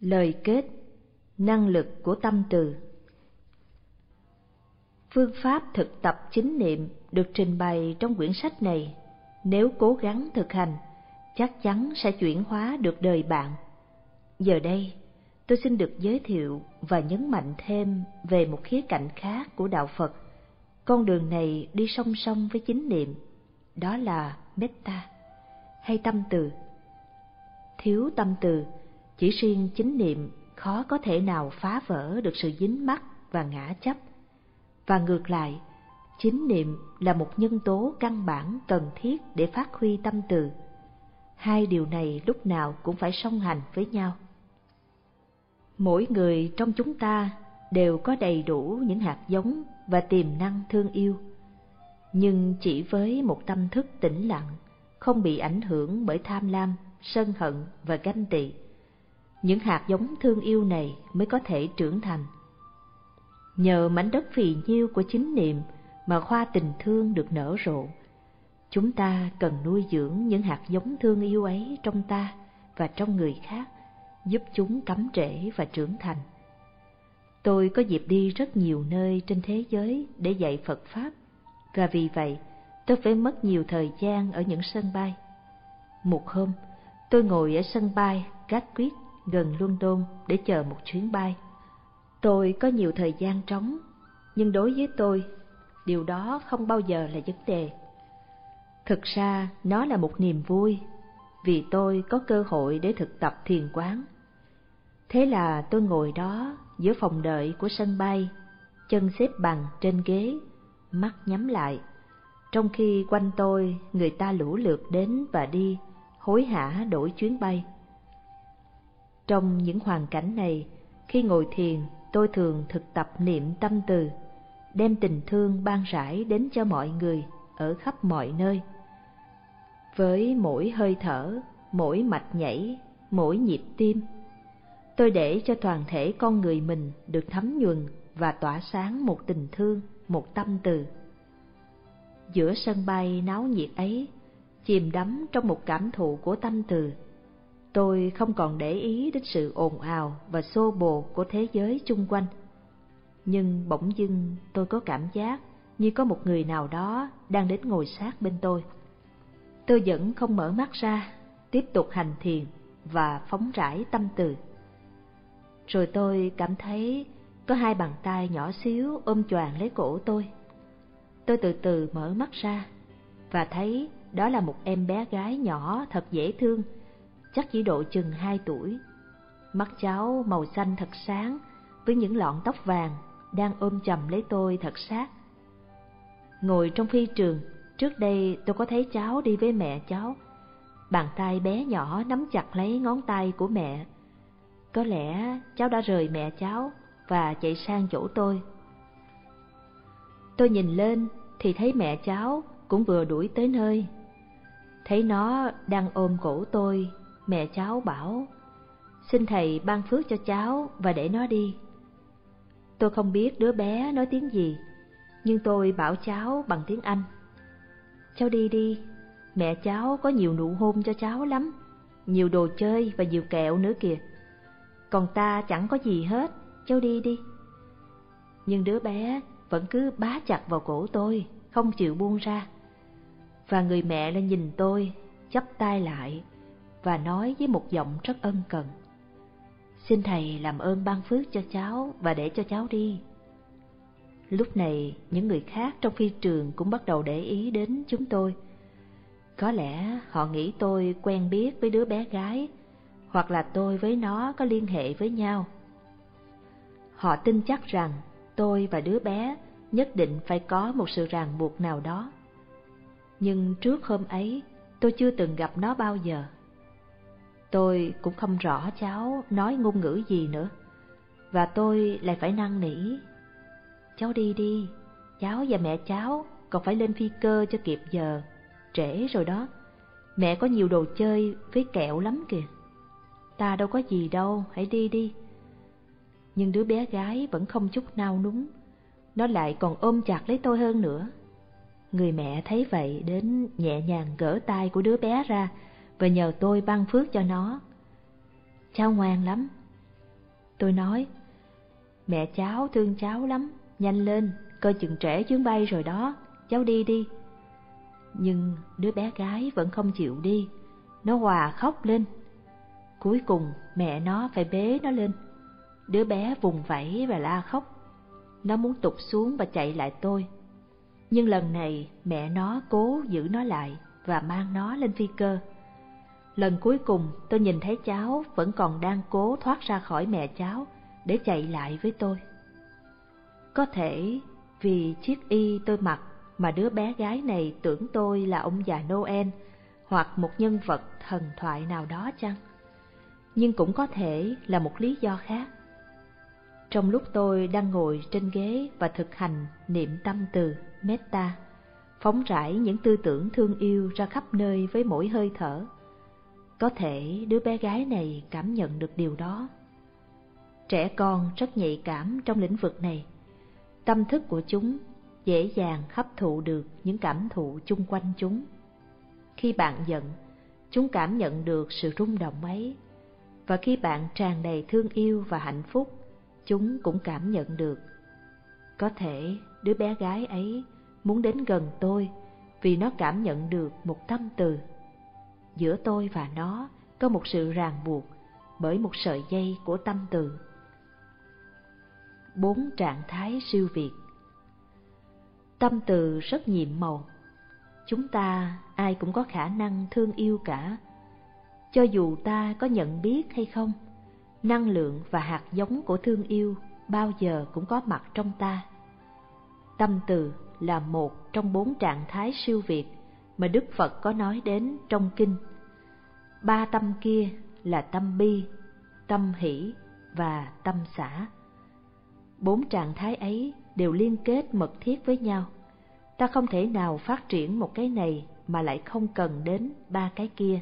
Lời kết: năng lực của tâm từ. Phương pháp thực tập chánh niệm được trình bày trong quyển sách này, nếu cố gắng thực hành, chắc chắn sẽ chuyển hóa được đời bạn. Giờ đây, tôi xin được giới thiệu và nhấn mạnh thêm về một khía cạnh khác của đạo Phật. Con đường này đi song song với chánh niệm, đó là metta, hay tâm từ. Thiếu tâm từ, chỉ riêng chánh niệm khó có thể nào phá vỡ được sự dính mắc và ngã chấp. Và ngược lại, chánh niệm là một nhân tố căn bản cần thiết để phát huy tâm từ. Hai điều này lúc nào cũng phải song hành với nhau. Mỗi người trong chúng ta đều có đầy đủ những hạt giống và tiềm năng thương yêu, nhưng chỉ với một tâm thức tĩnh lặng, không bị ảnh hưởng bởi tham lam, sân hận và ganh tị, những hạt giống thương yêu này mới có thể trưởng thành. Nhờ mảnh đất phì nhiêu của chánh niệm mà hoa tình thương được nở rộ. Chúng ta cần nuôi dưỡng những hạt giống thương yêu ấy trong ta và trong người khác, giúp chúng cắm rễ và trưởng thành. Tôi có dịp đi rất nhiều nơi trên thế giới để dạy Phật Pháp, và vì vậy tôi phải mất nhiều thời gian ở những sân bay. Một hôm, tôi ngồi ở sân bay Gatwick gần London để chờ một chuyến bay. Tôi có nhiều thời gian trống, nhưng đối với tôi, điều đó không bao giờ là vấn đề. Thực ra, nó là một niềm vui, vì tôi có cơ hội để thực tập thiền quán. Thế là tôi ngồi đó giữa phòng đợi của sân bay, chân xếp bằng trên ghế, mắt nhắm lại, trong khi quanh tôi người ta lũ lượt đến và đi, hối hả đổi chuyến bay. Trong những hoàn cảnh này, khi ngồi thiền, tôi thường thực tập niệm tâm từ, đem tình thương ban rải đến cho mọi người ở khắp mọi nơi. Với mỗi hơi thở, mỗi mạch nhảy, mỗi nhịp tim, tôi để cho toàn thể con người mình được thấm nhuần và tỏa sáng một tình thương, một tâm từ. Giữa sân bay náo nhiệt ấy, chìm đắm trong một cảm thụ của tâm từ, tôi không còn để ý đến sự ồn ào và xô bồ của thế giới chung quanh. Nhưng bỗng dưng tôi có cảm giác như có một người nào đó đang đến ngồi sát bên tôi. Tôi vẫn không mở mắt ra, tiếp tục hành thiền và phóng rải tâm từ. Rồi tôi cảm thấy có hai bàn tay nhỏ xíu ôm choàng lấy cổ tôi. Tôi từ từ mở mắt ra và thấy đó là một em bé gái nhỏ thật dễ thương, chắc chỉ độ chừng 2 tuổi. Mắt cháu màu xanh thật sáng với những lọn tóc vàng, đang ôm chầm lấy tôi thật sát. Ngồi trong phi trường, trước đây tôi có thấy cháu đi với mẹ cháu. Bàn tay bé nhỏ nắm chặt lấy ngón tay của mẹ. Có lẽ cháu đã rời mẹ cháu và chạy sang chỗ tôi. Tôi nhìn lên thì thấy mẹ cháu cũng vừa đuổi tới nơi. Thấy nó đang ôm cổ tôi, mẹ cháu bảo: "Xin thầy ban phước cho cháu và để nó đi." Tôi không biết đứa bé nói tiếng gì, nhưng tôi bảo cháu bằng tiếng Anh: "Cháu đi đi, mẹ cháu có nhiều nụ hôn cho cháu lắm, nhiều đồ chơi và nhiều kẹo nữa kìa. Còn ta chẳng có gì hết, cháu đi đi." Nhưng đứa bé vẫn cứ bá chặt vào cổ tôi, không chịu buông ra. Và người mẹ lên nhìn tôi, chắp tay lại và nói với một giọng rất ân cần: "Xin thầy làm ơn ban phước cho cháu và để cho cháu đi." Lúc này, những người khác trong phi trường cũng bắt đầu để ý đến chúng tôi. Có lẽ họ nghĩ tôi quen biết với đứa bé gái, hoặc là tôi với nó có liên hệ với nhau. Họ tin chắc rằng tôi và đứa bé nhất định phải có một sự ràng buộc nào đó. Nhưng trước hôm ấy, tôi chưa từng gặp nó bao giờ. Tôi cũng không rõ cháu nói ngôn ngữ gì nữa, và tôi lại phải năn nỉ: "Cháu đi đi, cháu và mẹ cháu còn phải lên phi cơ cho kịp giờ, trễ rồi đó. Mẹ có nhiều đồ chơi với kẹo lắm kìa. Ta đâu có gì đâu, hãy đi đi." Nhưng đứa bé gái vẫn không chút nao núng, nó lại còn ôm chặt lấy tôi hơn nữa. Người mẹ thấy vậy đến nhẹ nhàng gỡ tay của đứa bé ra và nhờ tôi ban phước cho nó. "Cháu ngoan lắm, Tôi nói, mẹ cháu thương cháu lắm, nhanh lên, coi chừng trễ chuyến bay rồi đó, cháu đi đi. Nhưng đứa bé gái vẫn không chịu đi, nó òa khóc lên. Cuối cùng mẹ nó phải bế nó lên. Đứa bé vùng vẫy và la khóc. Nó muốn tụt xuống và chạy lại tôi. Nhưng lần này mẹ nó cố giữ nó lại và mang nó lên phi cơ. Lần cuối cùng tôi nhìn thấy cháu vẫn còn đang cố thoát ra khỏi mẹ cháu để chạy lại với tôi. Có thể vì chiếc y tôi mặc mà đứa bé gái này tưởng tôi là ông già Noel hoặc một nhân vật thần thoại nào đó chăng? Nhưng cũng có thể là một lý do khác. Trong lúc tôi đang ngồi trên ghế và thực hành niệm tâm từ Metta, phóng rải những tư tưởng thương yêu ra khắp nơi với mỗi hơi thở, có thể đứa bé gái này cảm nhận được điều đó. Trẻ con rất nhạy cảm trong lĩnh vực này. Tâm thức của chúng dễ dàng hấp thụ được những cảm thụ chung quanh chúng. Khi bạn giận, chúng cảm nhận được sự rung động ấy. Và khi bạn tràn đầy thương yêu và hạnh phúc, chúng cũng cảm nhận được. Có thể đứa bé gái ấy muốn đến gần tôi vì nó cảm nhận được một tâm từ. Giữa tôi và nó có một sự ràng buộc bởi một sợi dây của tâm từ. 4 trạng thái siêu việt. Tâm từ rất nhiệm màu. Chúng ta ai cũng có khả năng thương yêu cả. Cho dù ta có nhận biết hay không, năng lượng và hạt giống của thương yêu bao giờ cũng có mặt trong ta. Tâm từ là một trong 4 trạng thái siêu việt mà Đức Phật có nói đến trong kinh. 3 tâm kia là tâm bi, tâm hỷ và tâm xả. 4 trạng thái ấy đều liên kết mật thiết với nhau. Ta không thể nào phát triển một cái này mà lại không cần đến 3 cái kia.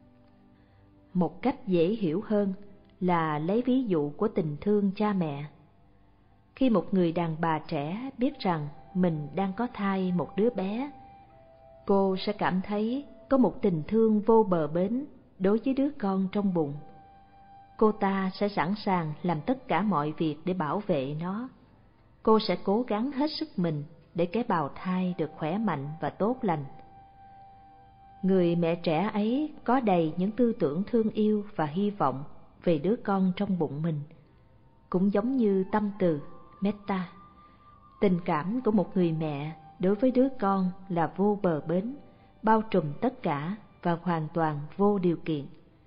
Một cách dễ hiểu hơn là lấy ví dụ của tình thương cha mẹ. Khi một người đàn bà trẻ biết rằng mình đang có thai một đứa bé, cô sẽ cảm thấy có một tình thương vô bờ bến đối với đứa con trong bụng. Cô ta sẽ sẵn sàng làm tất cả mọi việc để bảo vệ nó. Cô sẽ cố gắng hết sức mình để cái bào thai được khỏe mạnh và tốt lành. Người mẹ trẻ ấy có đầy những tư tưởng thương yêu và hy vọng về đứa con trong bụng mình. Cũng giống như tâm từ Metta, tình cảm của một người mẹ đối với đứa con là vô bờ bến, bao trùm tất cả và hoàn toàn vô điều kiện.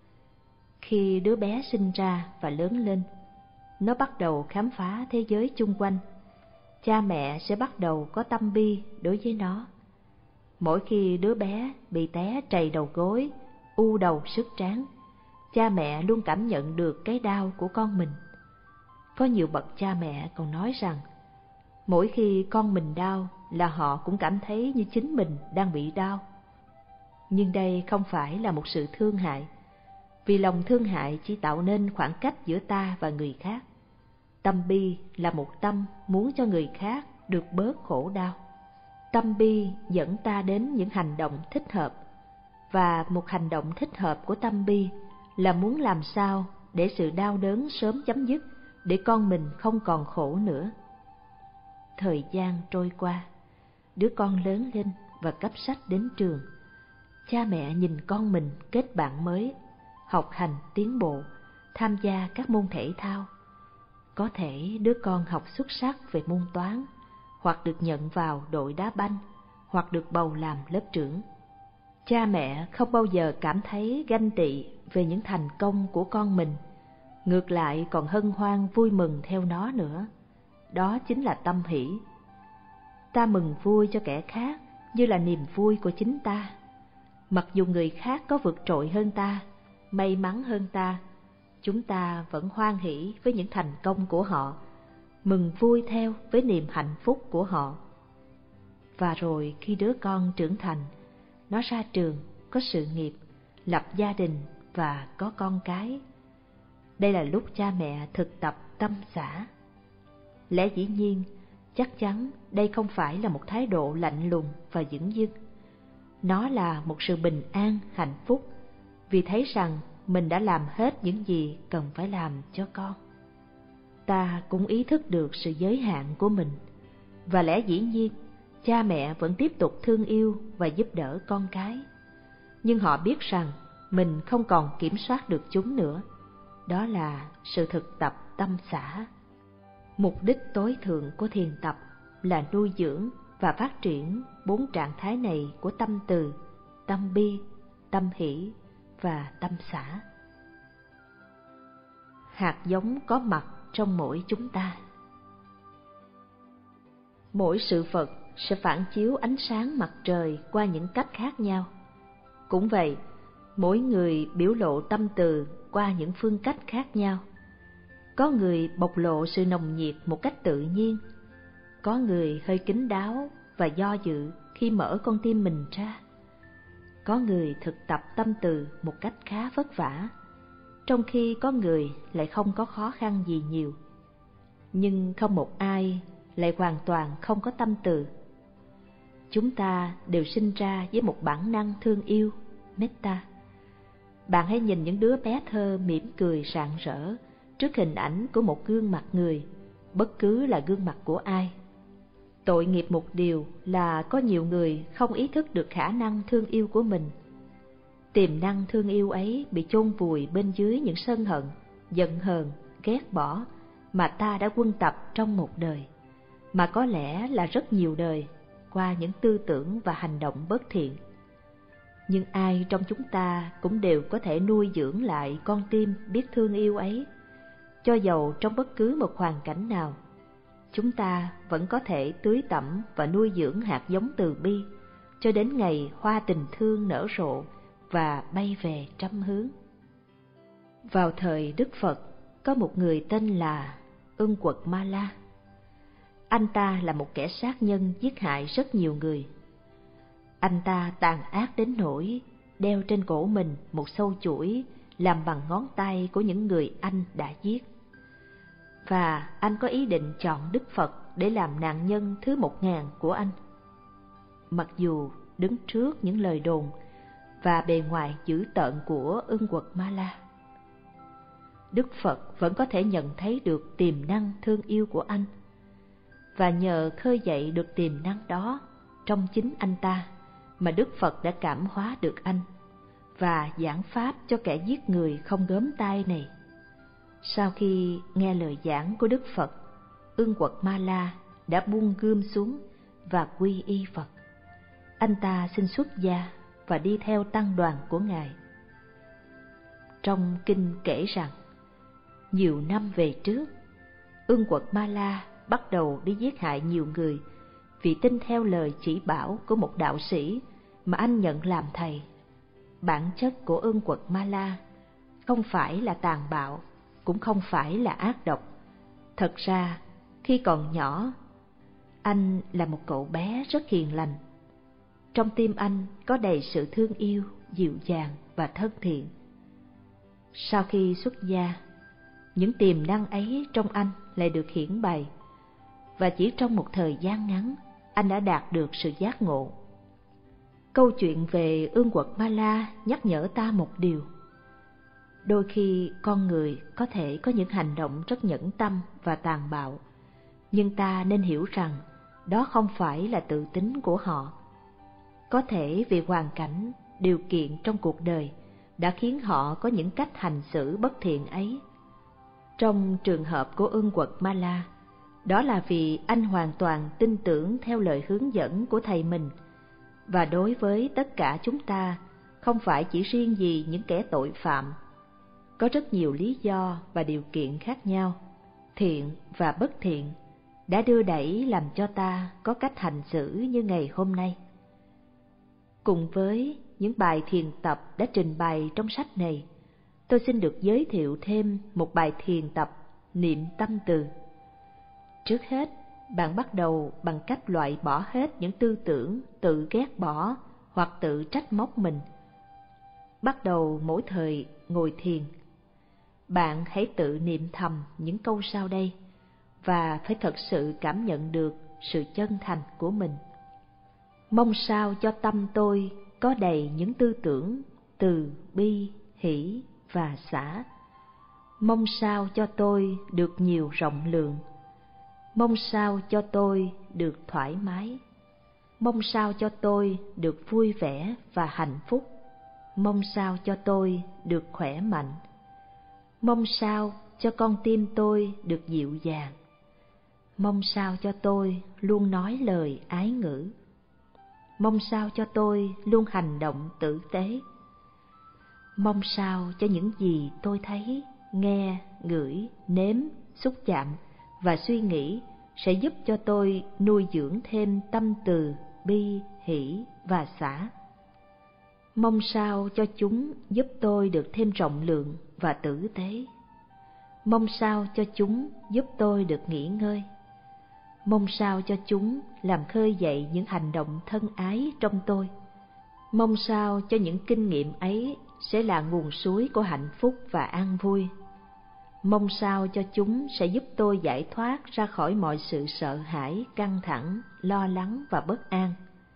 Khi đứa bé sinh ra và lớn lên, nó bắt đầu khám phá thế giới chung quanh. Cha mẹ sẽ bắt đầu có tâm bi đối với nó. Mỗi khi đứa bé bị té trầy đầu gối, u đầu sức trán, cha mẹ luôn cảm nhận được cái đau của con mình. Có nhiều bậc cha mẹ còn nói rằng, mỗi khi con mình đau là họ cũng cảm thấy như chính mình đang bị đau. Nhưng đây không phải là một sự thương hại, vì lòng thương hại chỉ tạo nên khoảng cách giữa ta và người khác. Tâm bi là một tâm muốn cho người khác được bớt khổ đau. Tâm bi dẫn ta đến những hành động thích hợp, và một hành động thích hợp của tâm bi là muốn làm sao để sự đau đớn sớm chấm dứt, để con mình không còn khổ nữa. Thời gian trôi qua, đứa con lớn lên và cấp sách đến trường. Cha mẹ nhìn con mình kết bạn mới, học hành tiến bộ, tham gia các môn thể thao. Có thể đứa con học xuất sắc về môn toán, hoặc được nhận vào đội đá banh, hoặc được bầu làm lớp trưởng. Cha mẹ không bao giờ cảm thấy ganh tị về những thành công của con mình, ngược lại còn hân hoan vui mừng theo nó nữa. Đó chính là tâm hỷ. Ta mừng vui cho kẻ khác như là niềm vui của chính ta. Mặc dù người khác có vượt trội hơn ta, may mắn hơn ta, chúng ta vẫn hoan hỷ với những thành công của họ, mừng vui theo với niềm hạnh phúc của họ. Và rồi khi đứa con trưởng thành, nó ra trường, có sự nghiệp, lập gia đình và có con cái. Đây là lúc cha mẹ thực tập tâm xả. Lẽ dĩ nhiên, chắc chắn đây không phải là một thái độ lạnh lùng và dửng dưng. Nó là một sự bình an, hạnh phúc, vì thấy rằng mình đã làm hết những gì cần phải làm cho con. ta cũng ý thức được sự giới hạn của mình, và lẽ dĩ nhiên cha mẹ vẫn tiếp tục thương yêu và giúp đỡ con cái. Nhưng họ biết rằng mình không còn kiểm soát được chúng nữa. Đó là sự thực tập tâm xả. Mục đích tối thượng của thiền tập là nuôi dưỡng và phát triển 4 trạng thái này của tâm từ, tâm bi, tâm hỷ và tâm xả. Hạt giống có mặt trong mỗi chúng ta. Mỗi sự vật sẽ phản chiếu ánh sáng mặt trời qua những cách khác nhau. Cũng vậy, mỗi người biểu lộ tâm từ qua những phương cách khác nhau. Có người bộc lộ sự nồng nhiệt một cách tự nhiên, có người hơi kín đáo và do dự khi mở con tim mình ra. Có người thực tập tâm từ một cách khá vất vả, trong khi có người lại không có khó khăn gì nhiều. Nhưng không một ai lại hoàn toàn không có tâm từ. Chúng ta đều sinh ra với một bản năng thương yêu, metta. Bạn hãy nhìn những đứa bé thơ mỉm cười rạng rỡ trước hình ảnh của một gương mặt người, bất cứ là gương mặt của ai. Tội nghiệp một điều là có nhiều người không ý thức được khả năng thương yêu của mình. Tiềm năng thương yêu ấy bị chôn vùi bên dưới những sân hận, giận hờn, ghét bỏ mà ta đã quân tập trong một đời, mà có lẽ là rất nhiều đời, qua những tư tưởng và hành động bất thiện. Nhưng ai trong chúng ta cũng đều có thể nuôi dưỡng lại con tim biết thương yêu ấy. Cho dầu trong bất cứ một hoàn cảnh nào, chúng ta vẫn có thể tưới tẩm và nuôi dưỡng hạt giống từ bi, cho đến ngày hoa tình thương nở rộ và bay về trăm hướng. Vào thời Đức Phật, có một người tên là Ưng Quật Ma La. Anh ta là một kẻ sát nhân giết hại rất nhiều người. Anh ta tàn ác đến nỗi đeo trên cổ mình một sâu chuỗi làm bằng ngón tay của những người anh đã giết. Và anh có ý định chọn Đức Phật để làm nạn nhân thứ 1000 của anh. Mặc dù đứng trước những lời đồn và bề ngoài dữ tợn của Ưng Quật Ma La, Đức Phật vẫn có thể nhận thấy được tiềm năng thương yêu của anh. Và nhờ khơi dậy được tiềm năng đó trong chính anh ta mà Đức Phật đã cảm hóa được anh và giảng pháp cho kẻ giết người không gớm tay này. Sau khi nghe lời giảng của Đức Phật, Ưng Quật Ma La đã buông gươm xuống và quy y Phật. Anh ta xin xuất gia và đi theo tăng đoàn của Ngài. Trong kinh kể rằng, nhiều năm về trước, Ưng Quật Ma La bắt đầu đi giết hại nhiều người vì tin theo lời chỉ bảo của một đạo sĩ mà anh nhận làm thầy. Bản chất của Ưng Quật Ma La không phải là tàn bạo, cũng không phải là ác độc. Thật ra, khi còn nhỏ, anh là một cậu bé rất hiền lành. Trong tim anh có đầy sự thương yêu, dịu dàng và thân thiện. Sau khi xuất gia, những tiềm năng ấy trong anh lại được hiển bày, và chỉ trong một thời gian ngắn, anh đã đạt được sự giác ngộ. Câu chuyện về Ưng Quật Ma La nhắc nhở ta một điều. Đôi khi con người có thể có những hành động rất nhẫn tâm và tàn bạo, nhưng ta nên hiểu rằng đó không phải là tự tính của họ. Có thể vì hoàn cảnh, điều kiện trong cuộc đời đã khiến họ có những cách hành xử bất thiện ấy. Trong trường hợp của Ưng Quật Ma La, đó là vì anh hoàn toàn tin tưởng theo lời hướng dẫn của thầy mình. Và đối với tất cả chúng ta, không phải chỉ riêng gì những kẻ tội phạm, có rất nhiều lý do và điều kiện khác nhau, thiện và bất thiện, đã đưa đẩy làm cho ta có cách hành xử như ngày hôm nay. Cùng với những bài thiền tập đã trình bày trong sách này, tôi xin được giới thiệu thêm một bài thiền tập niệm tâm từ. Trước hết, bạn bắt đầu bằng cách loại bỏ hết những tư tưởng tự ghét bỏ hoặc tự trách móc mình. Bắt đầu mỗi thời ngồi thiền, bạn hãy tự niệm thầm những câu sau đây và phải thật sự cảm nhận được sự chân thành của mình. Mong sao cho tâm tôi có đầy những tư tưởng từ bi, hỷ và xả. Mong sao cho tôi được nhiều rộng lượng, mong sao cho tôi được thoải mái, mong sao cho tôi được vui vẻ và hạnh phúc, mong sao cho tôi được khỏe mạnh, mong sao cho con tim tôi được dịu dàng, mong sao cho tôi luôn nói lời ái ngữ, mong sao cho tôi luôn hành động tử tế, mong sao cho những gì tôi thấy, nghe, ngửi, nếm, xúc chạm và suy nghĩ sẽ giúp cho tôi nuôi dưỡng thêm tâm từ, bi, hỷ và xả. Mong sao cho chúng giúp tôi được thêm rộng lượng và tử tế. Mong sao cho chúng giúp tôi được nghỉ ngơi. Mong sao cho chúng làm khơi dậy những hành động thân ái trong tôi. Mong sao cho những kinh nghiệm ấy sẽ là nguồn suối của hạnh phúc và an vui. Mong sao cho chúng sẽ giúp tôi giải thoát ra khỏi mọi sự sợ hãi, căng thẳng, lo lắng và bất an.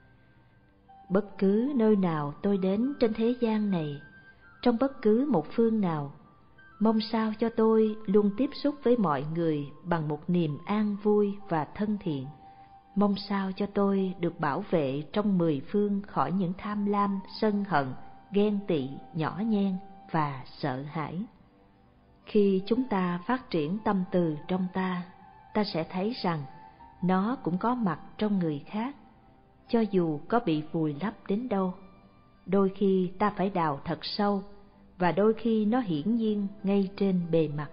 Bất cứ nơi nào tôi đến trên thế gian này, trong bất cứ một phương nào, mong sao cho tôi luôn tiếp xúc với mọi người bằng một niềm an vui và thân thiện. Mong sao cho tôi được bảo vệ trong 10 phương khỏi những tham lam, sân hận, ghen tị, nhỏ nhen và sợ hãi. Khi chúng ta phát triển tâm từ trong ta, ta sẽ thấy rằng nó cũng có mặt trong người khác, cho dù có bị vùi lấp đến đâu. Đôi khi ta phải đào thật sâu, và đôi khi nó hiển nhiên ngay trên bề mặt.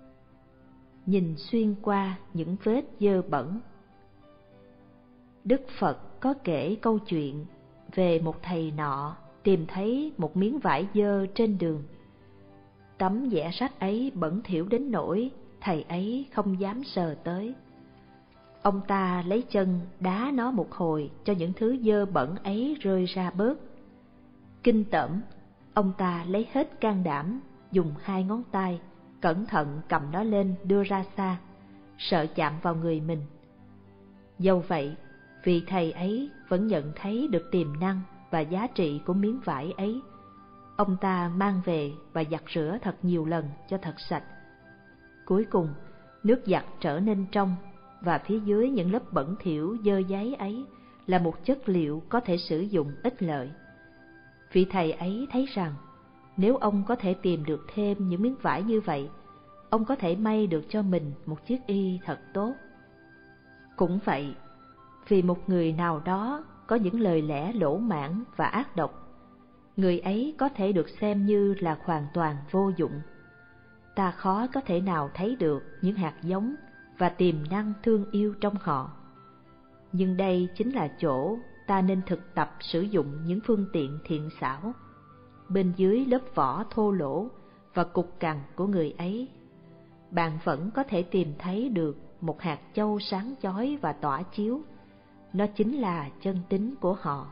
Nhìn xuyên qua những vết dơ bẩn. Đức Phật có kể câu chuyện về một thầy nọ tìm thấy một miếng vải dơ trên đường. Tấm vẽ sách ấy bẩn thỉu đến nỗi thầy ấy không dám sờ tới. Ông ta lấy chân đá nó một hồi cho những thứ dơ bẩn ấy rơi ra bớt. Kinh tởm, ông ta lấy hết can đảm, dùng 2 ngón tay cẩn thận cầm nó lên đưa ra xa, sợ chạm vào người mình. Dẫu vậy, vị thầy ấy vẫn nhận thấy được tiềm năng và giá trị của miếng vải ấy. Ông ta mang về và giặt rửa thật nhiều lần cho thật sạch. Cuối cùng, nước giặt trở nên trong, và phía dưới những lớp bẩn thỉu dơ dáy ấy là một chất liệu có thể sử dụng ích lợi. Vị thầy ấy thấy rằng nếu ông có thể tìm được thêm những miếng vải như vậy, ông có thể may được cho mình một chiếc y thật tốt. Cũng vậy, vì một người nào đó có những lời lẽ lỗ mãng và ác độc, người ấy có thể được xem như là hoàn toàn vô dụng. Ta khó có thể nào thấy được những hạt giống và tiềm năng thương yêu trong họ. Nhưng đây chính là chỗ ta nên thực tập sử dụng những phương tiện thiện xảo. Bên dưới lớp vỏ thô lỗ và cục cằn của người ấy, bạn vẫn có thể tìm thấy được một hạt châu sáng chói và tỏa chiếu. Nó chính là chân tín của họ.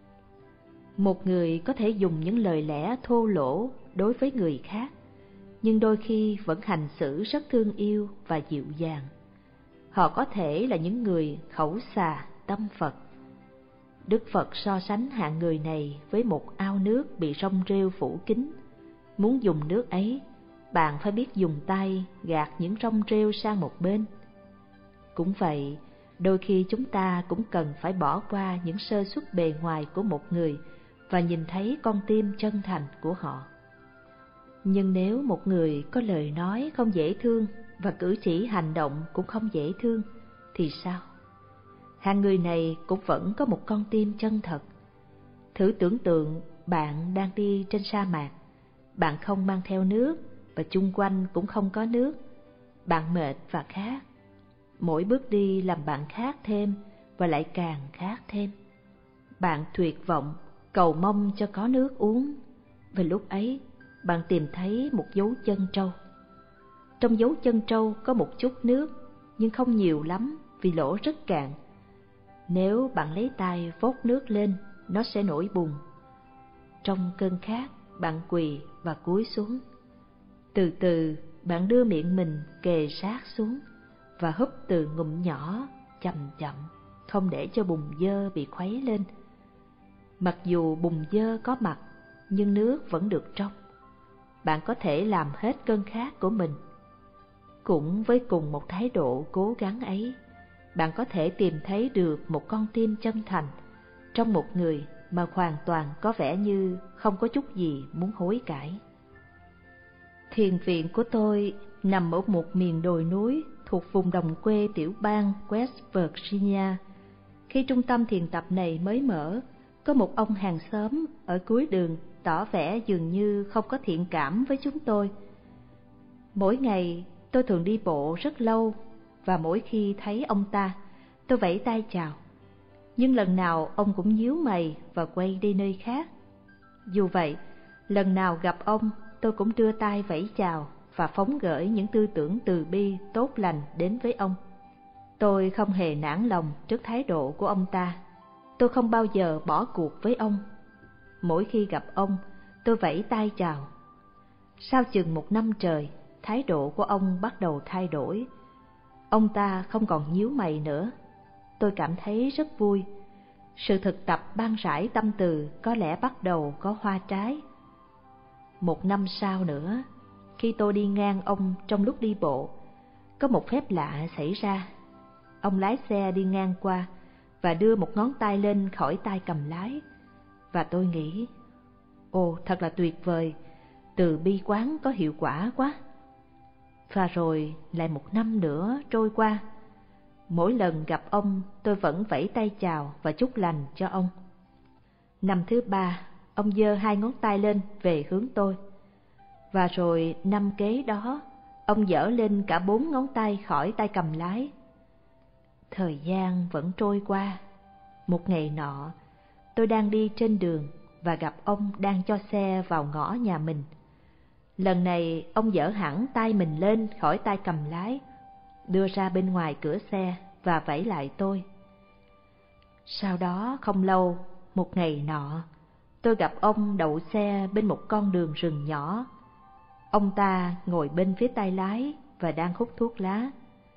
Một người có thể dùng những lời lẽ thô lỗ đối với người khác, nhưng đôi khi vẫn hành xử rất thương yêu và dịu dàng. Họ có thể là những người khẩu xà tâm Phật. Đức Phật so sánh hạng người này với một ao nước bị rong rêu phủ kín. Muốn dùng nước ấy, bạn phải biết dùng tay gạt những rong rêu sang một bên. Cũng vậy, đôi khi chúng ta cũng cần phải bỏ qua những sơ suất bề ngoài của một người và nhìn thấy con tim chân thành của họ. Nhưng nếu một người có lời nói không dễ thương và cử chỉ hành động cũng không dễ thương, thì sao? Hạng người này cũng vẫn có một con tim chân thật. Thử tưởng tượng bạn đang đi trên sa mạc, bạn không mang theo nước và chung quanh cũng không có nước. Bạn mệt và khát. Mỗi bước đi làm bạn khát thêm và lại càng khát thêm. Bạn tuyệt vọng, cầu mong cho có nước uống. Và lúc ấy, bạn tìm thấy một dấu chân trâu. Trong dấu chân trâu có một chút nước, nhưng không nhiều lắm vì lỗ rất cạn. Nếu bạn lấy tay vót nước lên, nó sẽ nổi bùng. Trong cơn khát, bạn quỳ và cúi xuống. Từ từ, bạn đưa miệng mình kề sát xuống và húp từ ngụm nhỏ, chậm chậm, không để cho bùn dơ bị khuấy lên. Mặc dù bùn dơ có mặt, nhưng nước vẫn được trong. bạn có thể làm hết cơn khát của mình. Cũng với cùng một thái độ cố gắng ấy, bạn có thể tìm thấy được một con tim chân thành trong một người mà hoàn toàn có vẻ như không có chút gì muốn hối cải. Thiền viện của tôi nằm ở một miền đồi núi thuộc vùng đồng quê tiểu bang West Virginia. Khi trung tâm thiền tập này mới mở, có một ông hàng xóm ở cuối đường tỏ vẻ dường như không có thiện cảm với chúng tôi. Mỗi ngày tôi thường đi bộ rất lâu, và mỗi khi thấy ông ta, tôi vẫy tay chào. Nhưng lần nào ông cũng nhíu mày và quay đi nơi khác. Dù vậy, lần nào gặp ông, tôi cũng đưa tay vẫy chào và phóng gởi những tư tưởng từ bi tốt lành đến với ông. Tôi không hề nản lòng trước thái độ của ông ta. Tôi không bao giờ bỏ cuộc với ông. Mỗi khi gặp ông, tôi vẫy tay chào. Sau chừng 1 năm trời, thái độ của ông bắt đầu thay đổi. Ông ta không còn nhíu mày nữa. Tôi cảm thấy rất vui. Sự thực tập ban rãi tâm từ có lẽ bắt đầu có hoa trái. 1 năm sau nữa, khi tôi đi ngang ông trong lúc đi bộ, có một phép lạ xảy ra. Ông lái xe đi ngang qua và đưa một ngón tay lên khỏi tay cầm lái. Và tôi nghĩ, ồ, thật là tuyệt vời, từ bi quán có hiệu quả quá. Và rồi lại 1 năm nữa trôi qua. Mỗi lần gặp ông, tôi vẫn vẫy tay chào và chúc lành cho ông. Năm thứ 3, ông giơ 2 ngón tay lên về hướng tôi. Và rồi năm kế đó, ông giở lên cả 4 ngón tay khỏi tay cầm lái. Thời gian vẫn trôi qua. Một ngày nọ, tôi đang đi trên đường và gặp ông đang cho xe vào ngõ nhà mình. Lần này ông giở hẳn tay mình lên khỏi tay cầm lái, đưa ra bên ngoài cửa xe và vẫy lại tôi. Sau đó không lâu, một ngày nọ, tôi gặp ông đậu xe bên một con đường rừng nhỏ. Ông ta ngồi bên phía tay lái và đang hút thuốc lá.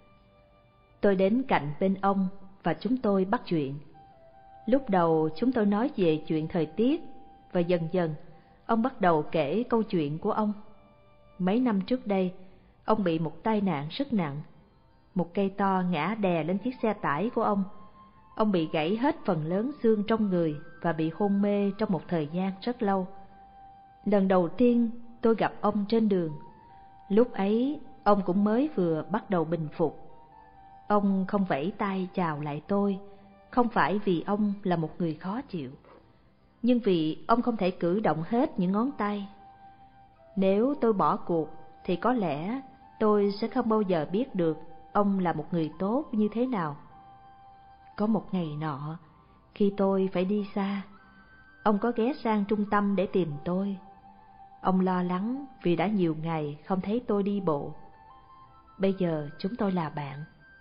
Tôi đến cạnh bên ông và chúng tôi bắt chuyện. Lúc đầu chúng tôi nói về chuyện thời tiết, và dần dần ông bắt đầu kể câu chuyện của ông. Mấy năm trước đây, ông bị một tai nạn rất nặng. Một cây to ngã đè lên chiếc xe tải của ông. Ông bị gãy hết phần lớn xương trong người và bị hôn mê trong một thời gian rất lâu. Lần đầu tiên tôi gặp ông trên đường, lúc ấy ông cũng mới vừa bắt đầu bình phục. Ông không vẫy tay chào lại tôi, không phải vì ông là một người khó chịu, nhưng vì ông không thể cử động hết những ngón tay. Nếu tôi bỏ cuộc thì có lẽ tôi sẽ không bao giờ biết được ông là một người tốt như thế nào. Có một ngày nọ, khi tôi phải đi xa, ông có ghé sang trung tâm để tìm tôi. Ông lo lắng vì đã nhiều ngày không thấy tôi đi bộ. Bây giờ chúng tôi là bạn.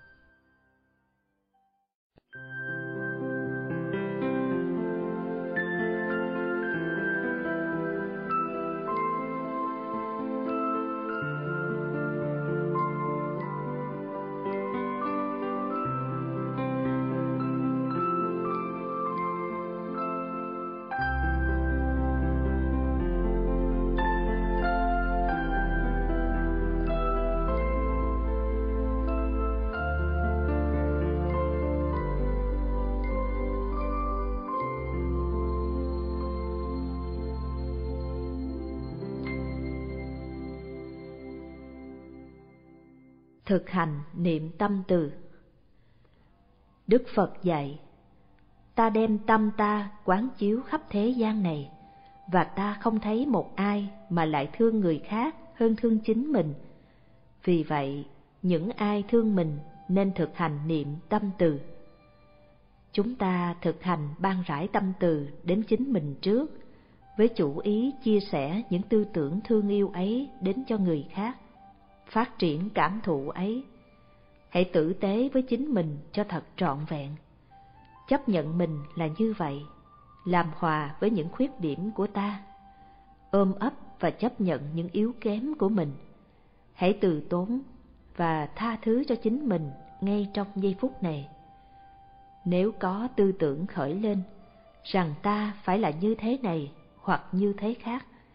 Thực hành niệm tâm từ. Đức Phật dạy, ta đem tâm ta quán chiếu khắp thế gian này, và ta không thấy một ai mà lại thương người khác hơn thương chính mình. Vì vậy, những ai thương mình nên thực hành niệm tâm từ. Chúng ta thực hành ban rãi tâm từ đến chính mình trước, với chủ ý chia sẻ những tư tưởng thương yêu ấy đến cho người khác. Phát triển cảm thụ ấy. Hãy tử tế với chính mình cho thật trọn vẹn. Chấp nhận mình là như vậy, làm hòa với những khuyết điểm của ta. Ôm ấp và chấp nhận những yếu kém của mình. Hãy từ tốn và tha thứ cho chính mình ngay trong giây phút này. Nếu có tư tưởng khởi lên rằng ta phải là như thế này hoặc như thế khác,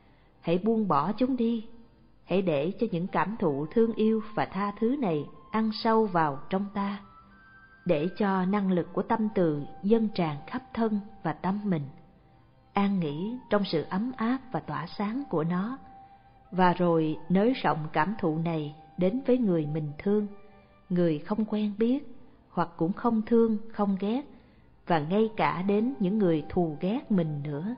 hãy buông bỏ chúng đi. Hãy để cho những cảm thụ thương yêu và tha thứ này ăn sâu vào trong ta, để cho năng lực của tâm từ dâng tràn khắp thân và tâm mình, an nghỉ trong sự ấm áp và tỏa sáng của nó, và rồi nới rộng cảm thụ này đến với người mình thương, người không quen biết, hoặc cũng không thương, không ghét, và ngay cả đến những người thù ghét mình nữa.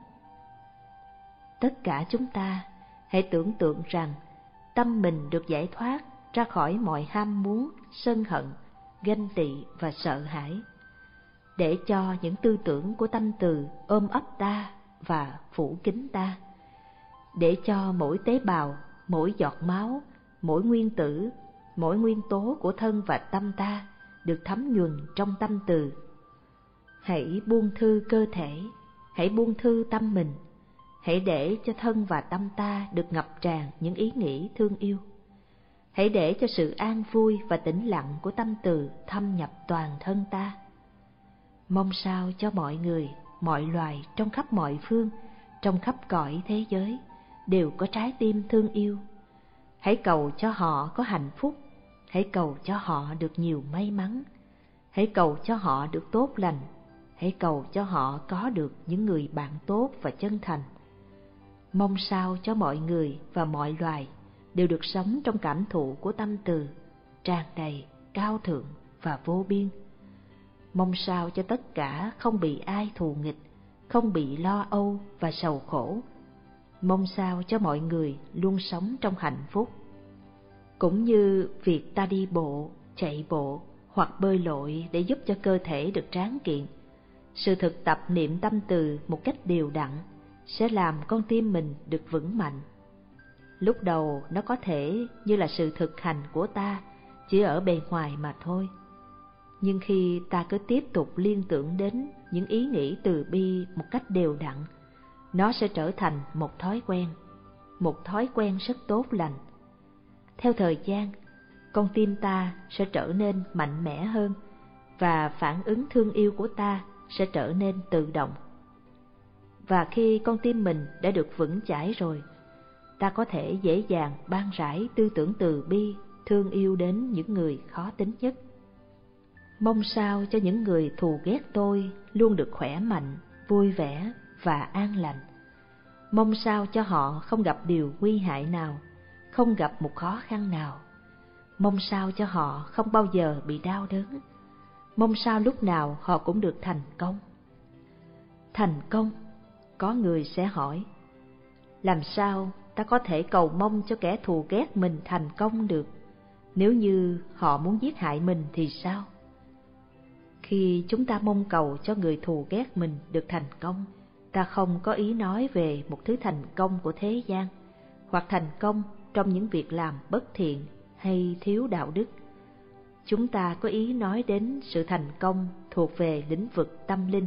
Tất cả chúng ta hãy tưởng tượng rằng tâm mình được giải thoát ra khỏi mọi ham muốn, sân hận, ganh tị và sợ hãi, để cho những tư tưởng của tâm từ ôm ấp ta và phủ kín ta, để cho mỗi tế bào, mỗi giọt máu, mỗi nguyên tử, mỗi nguyên tố của thân và tâm ta được thấm nhuần trong tâm từ. Hãy buông thư cơ thể, hãy buông thư tâm mình, hãy để cho thân và tâm ta được ngập tràn những ý nghĩ thương yêu. Hãy để cho sự an vui và tĩnh lặng của tâm từ thâm nhập toàn thân ta. Mong sao cho mọi người, mọi loài trong khắp mọi phương, trong khắp cõi thế giới đều có trái tim thương yêu. Hãy cầu cho họ có hạnh phúc, hãy cầu cho họ được nhiều may mắn, hãy cầu cho họ được tốt lành, hãy cầu cho họ có được những người bạn tốt và chân thành. Mong sao cho mọi người và mọi loài đều được sống trong cảm thụ của tâm từ, tràn đầy, cao thượng và vô biên. Mong sao cho tất cả không bị ai thù nghịch, không bị lo âu và sầu khổ. Mong sao cho mọi người luôn sống trong hạnh phúc. Cũng như việc ta đi bộ, chạy bộ hoặc bơi lội để giúp cho cơ thể được tráng kiện, sự thực tập niệm tâm từ một cách đều đặn sẽ làm con tim mình được vững mạnh. Lúc đầu nó có thể như là sự thực hành của ta chỉ ở bề ngoài mà thôi. Nhưng khi ta cứ tiếp tục liên tưởng đến những ý nghĩ từ bi một cách đều đặn, nó sẽ trở thành một thói quen rất tốt lành. Theo thời gian, con tim ta sẽ trở nên mạnh mẽ hơn và phản ứng thương yêu của ta sẽ trở nên tự động. Và khi con tim mình đã được vững chãi rồi, ta có thể dễ dàng ban rải tư tưởng từ bi, thương yêu đến những người khó tính nhất. Mong sao cho những người thù ghét tôi luôn được khỏe mạnh, vui vẻ và an lành. Mong sao cho họ không gặp điều nguy hại nào, không gặp một khó khăn nào. Mong sao cho họ không bao giờ bị đau đớn. Mong sao lúc nào họ cũng được thành công. Thành công, có người sẽ hỏi, làm sao ta có thể cầu mong cho kẻ thù ghét mình thành công được? Nếu như họ muốn giết hại mình thì sao? Khi chúng ta mong cầu cho người thù ghét mình được thành công, ta không có ý nói về một thứ thành công của thế gian, hoặc thành công trong những việc làm bất thiện hay thiếu đạo đức. Chúng ta có ý nói đến sự thành công thuộc về lĩnh vực tâm linh.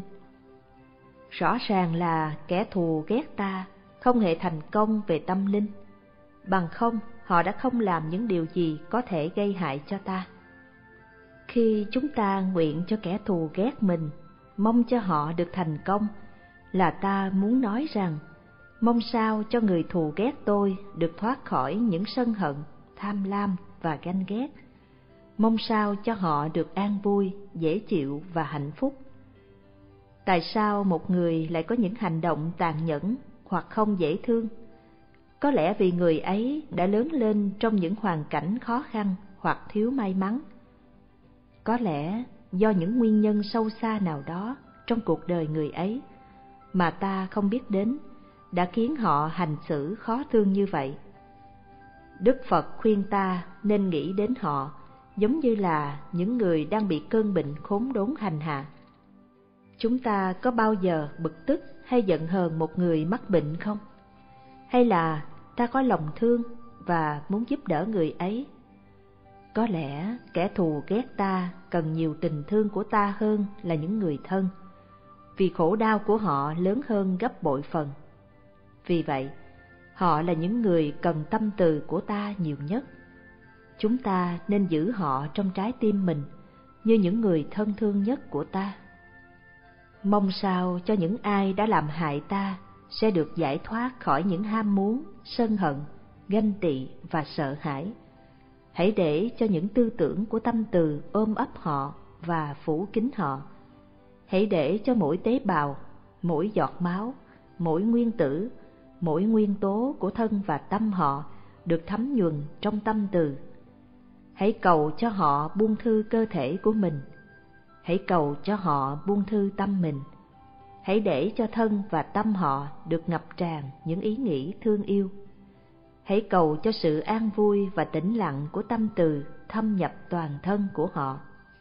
Rõ ràng là kẻ thù ghét ta không hề thành công về tâm linh, bằng không họ đã không làm những điều gì có thể gây hại cho ta. Khi chúng ta nguyện cho kẻ thù ghét mình, mong cho họ được thành công, là ta muốn nói rằng, mong sao cho người thù ghét tôi được thoát khỏi những sân hận, tham lam và ganh ghét. Mong sao cho họ được an vui, dễ chịu và hạnh phúc. Tại sao một người lại có những hành động tàn nhẫn hoặc không dễ thương? Có lẽ vì người ấy đã lớn lên trong những hoàn cảnh khó khăn hoặc thiếu may mắn. Có lẽ do những nguyên nhân sâu xa nào đó trong cuộc đời người ấy mà ta không biết đến đã khiến họ hành xử khó thương như vậy. Đức Phật khuyên ta nên nghĩ đến họ giống như là những người đang bị cơn bệnh khốn đốn hành hạ. Chúng ta có bao giờ bực tức hay giận hờn một người mắc bệnh không? Hay là ta có lòng thương và muốn giúp đỡ người ấy? Có lẽ kẻ thù ghét ta cần nhiều tình thương của ta hơn là những người thân, vì khổ đau của họ lớn hơn gấp bội phần. Vì vậy, họ là những người cần tâm từ của ta nhiều nhất. Chúng ta nên giữ họ trong trái tim mình như những người thân thương nhất của ta. Mong sao cho những ai đã làm hại ta sẽ được giải thoát khỏi những ham muốn, sân hận, ganh tị và sợ hãi. Hãy để cho những tư tưởng của tâm từ ôm ấp họ và phủ kín họ. Hãy để cho mỗi tế bào, mỗi giọt máu, mỗi nguyên tử, mỗi nguyên tố của thân và tâm họ được thấm nhuần trong tâm từ. Hãy cầu cho họ buông thư cơ thể của mình. Hãy cầu cho họ buông thư tâm mình. Hãy để cho thân và tâm họ được ngập tràn những ý nghĩ thương yêu. Hãy cầu cho sự an vui và tĩnh lặng của tâm từ thâm nhập toàn thân của họ.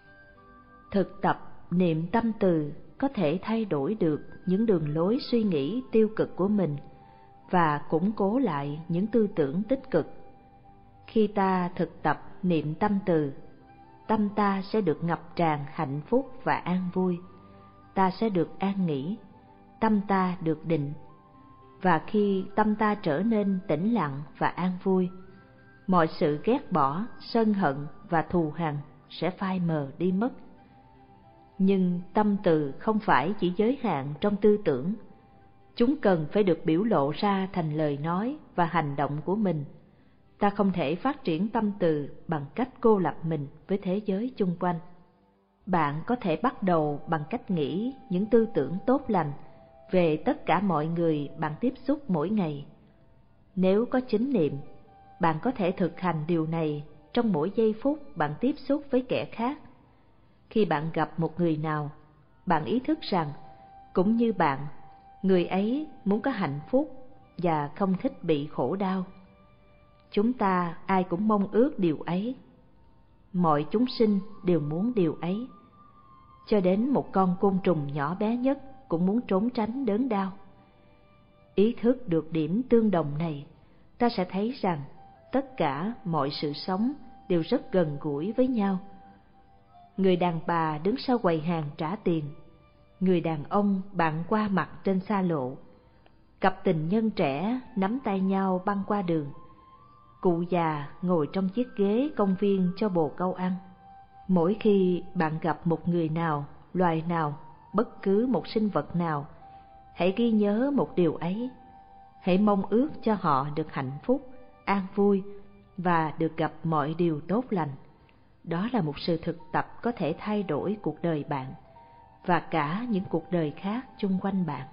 Thực tập niệm tâm từ có thể thay đổi được những đường lối suy nghĩ tiêu cực của mình và củng cố lại những tư tưởng tích cực. Khi ta thực tập niệm tâm từ, tâm ta sẽ được ngập tràn hạnh phúc và an vui. Ta sẽ được an nghỉ, tâm ta được định. Và khi tâm ta trở nên tĩnh lặng và an vui, mọi sự ghét bỏ, sân hận và thù hằn sẽ phai mờ đi mất. Nhưng tâm từ không phải chỉ giới hạn trong tư tưởng. Chúng cần phải được biểu lộ ra thành lời nói và hành động của mình. Ta không thể phát triển tâm từ bằng cách cô lập mình với thế giới chung quanh. Bạn có thể bắt đầu bằng cách nghĩ những tư tưởng tốt lành về tất cả mọi người bạn tiếp xúc mỗi ngày. Nếu có chánh niệm, bạn có thể thực hành điều này trong mỗi giây phút bạn tiếp xúc với kẻ khác. Khi bạn gặp một người nào, bạn ý thức rằng, cũng như bạn, người ấy muốn có hạnh phúc và không thích bị khổ đau. Chúng ta ai cũng mong ước điều ấy. Mọi chúng sinh đều muốn điều ấy. Cho đến một con côn trùng nhỏ bé nhất cũng muốn trốn tránh đớn đau. Ý thức được điểm tương đồng này, ta sẽ thấy rằng tất cả mọi sự sống đều rất gần gũi với nhau. Người đàn bà đứng sau quầy hàng trả tiền, người đàn ông bạn qua mặt trên xa lộ, cặp tình nhân trẻ nắm tay nhau băng qua đường, cụ già ngồi trong chiếc ghế công viên cho bồ câu ăn. Mỗi khi bạn gặp một người nào, loài nào, bất cứ một sinh vật nào, hãy ghi nhớ một điều ấy. Hãy mong ước cho họ được hạnh phúc, an vui và được gặp mọi điều tốt lành. Đó là một sự thực tập có thể thay đổi cuộc đời bạn và cả những cuộc đời khác chung quanh bạn.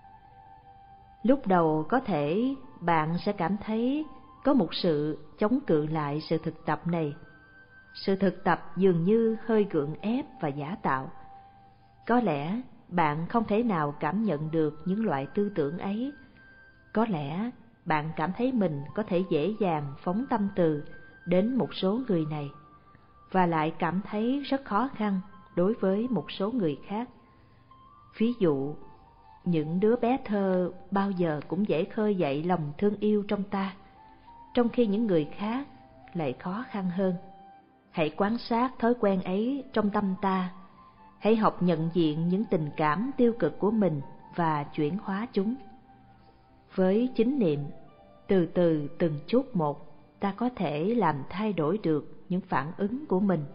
Lúc đầu có thể bạn sẽ cảm thấy có một sự chống cự lại sự thực tập này. Sự thực tập dường như hơi gượng ép và giả tạo. Có lẽ bạn không thể nào cảm nhận được những loại tư tưởng ấy. Có lẽ bạn cảm thấy mình có thể dễ dàng phóng tâm từ đến một số người này, và lại cảm thấy rất khó khăn đối với một số người khác. Ví dụ, những đứa bé thơ bao giờ cũng dễ khơi dậy lòng thương yêu trong ta, trong khi những người khác lại khó khăn hơn. Hãy quan sát thói quen ấy trong tâm ta. Hãy học nhận diện những tình cảm tiêu cực của mình và chuyển hóa chúng. Với chánh niệm, từ từ từng chút một, ta có thể làm thay đổi được những phản ứng của mình.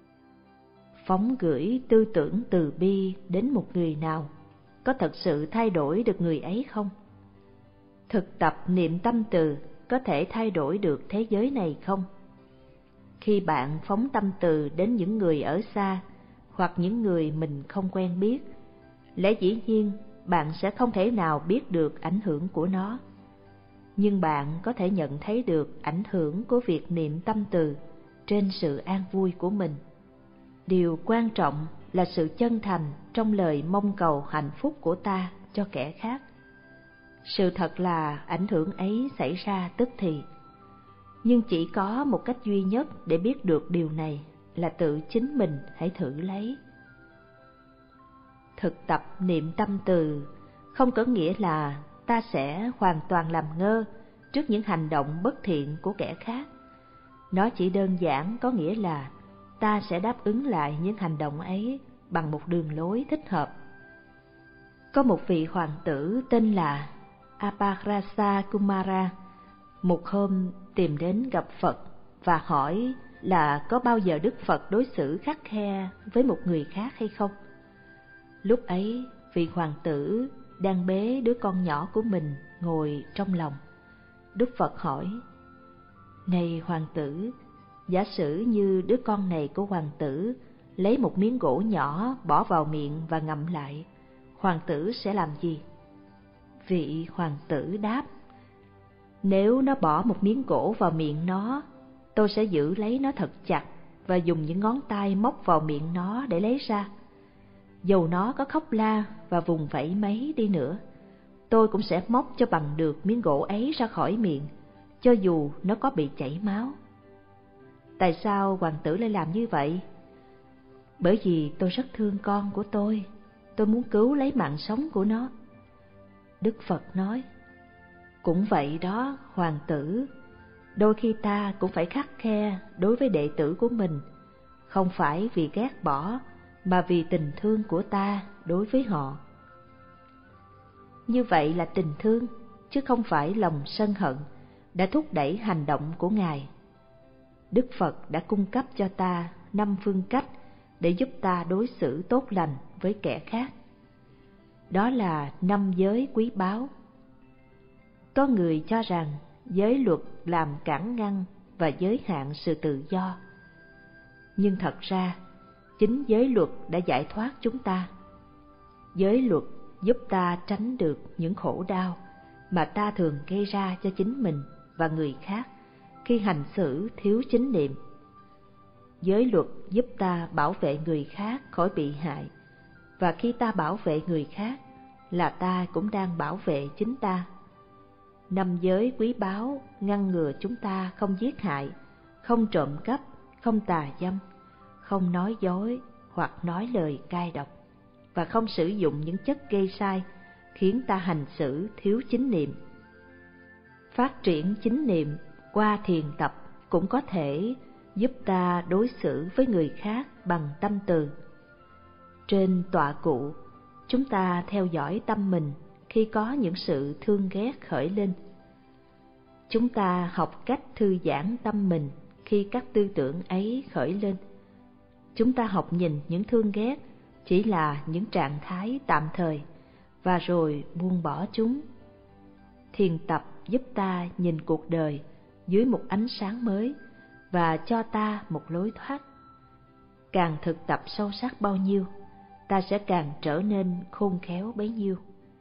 Phóng gửi tư tưởng từ bi đến một người nào, có thật sự thay đổi được người ấy không? Thực tập niệm tâm từ có thể thay đổi được thế giới này không? Khi bạn phóng tâm từ đến những người ở xa hoặc những người mình không quen biết, lẽ dĩ nhiên bạn sẽ không thể nào biết được ảnh hưởng của nó. Nhưng bạn có thể nhận thấy được ảnh hưởng của việc niệm tâm từ trên sự an vui của mình. Điều quan trọng là sự chân thành trong lời mong cầu hạnh phúc của ta cho kẻ khác. Sự thật là ảnh hưởng ấy xảy ra tức thì. Nhưng chỉ có một cách duy nhất để biết được điều này là tự chính mình hãy thử lấy. Thực tập niệm tâm từ không có nghĩa là ta sẽ hoàn toàn làm ngơ trước những hành động bất thiện của kẻ khác. Nó chỉ đơn giản có nghĩa là ta sẽ đáp ứng lại những hành động ấy bằng một đường lối thích hợp. Có một vị hoàng tử tên là Apagrasa Kumara một hôm tìm đến gặp Phật và hỏi là có bao giờ Đức Phật đối xử khắt khe với một người khác hay không. Lúc ấy vị hoàng tử đang bế đứa con nhỏ của mình ngồi trong lòng. Đức Phật hỏi: Này hoàng tử, giả sử như đứa con này của hoàng tử lấy một miếng gỗ nhỏ bỏ vào miệng và ngậm lại, hoàng tử sẽ làm gì? Vị hoàng tử đáp: Nếu nó bỏ một miếng gỗ vào miệng nó, tôi sẽ giữ lấy nó thật chặt và dùng những ngón tay móc vào miệng nó để lấy ra. Dầu nó có khóc la và vùng vẫy mấy đi nữa, tôi cũng sẽ móc cho bằng được miếng gỗ ấy ra khỏi miệng, cho dù nó có bị chảy máu. Tại sao hoàng tử lại làm như vậy? Bởi vì tôi rất thương con của tôi muốn cứu lấy mạng sống của nó. Đức Phật nói: Cũng vậy đó hoàng tử, đôi khi ta cũng phải khắt khe đối với đệ tử của mình, không phải vì ghét bỏ, mà vì tình thương của ta đối với họ. Như vậy là tình thương, chứ không phải lòng sân hận, đã thúc đẩy hành động của Ngài. Đức Phật đã cung cấp cho ta 5 phương cách để giúp ta đối xử tốt lành với kẻ khác. Đó là 5 giới quý báu. Có người cho rằng giới luật làm cản ngăn và giới hạn sự tự do. Nhưng thật ra, chính giới luật đã giải thoát chúng ta. Giới luật giúp ta tránh được những khổ đau mà ta thường gây ra cho chính mình và người khác khi hành xử thiếu chánh niệm. Giới luật giúp ta bảo vệ người khác khỏi bị hại, và khi ta bảo vệ người khác là ta cũng đang bảo vệ chính ta. 5 giới quý báu ngăn ngừa chúng ta không giết hại, không trộm cắp, không tà dâm, không nói dối hoặc nói lời cay độc, và không sử dụng những chất gây sai khiến ta hành xử thiếu chánh niệm. Phát triển chánh niệm qua thiền tập cũng có thể giúp ta đối xử với người khác bằng tâm từ. Trên tọa cụ, chúng ta theo dõi tâm mình khi có những sự thương ghét khởi lên. Chúng ta học cách thư giãn tâm mình khi các tư tưởng ấy khởi lên. Chúng ta học nhìn những thương ghét chỉ là những trạng thái tạm thời, và rồi buông bỏ chúng. Thiền tập giúp ta nhìn cuộc đời dưới một ánh sáng mới và cho ta một lối thoát. Càng thực tập sâu sắc bao nhiêu, ta sẽ càng trở nên khôn khéo bấy nhiêu.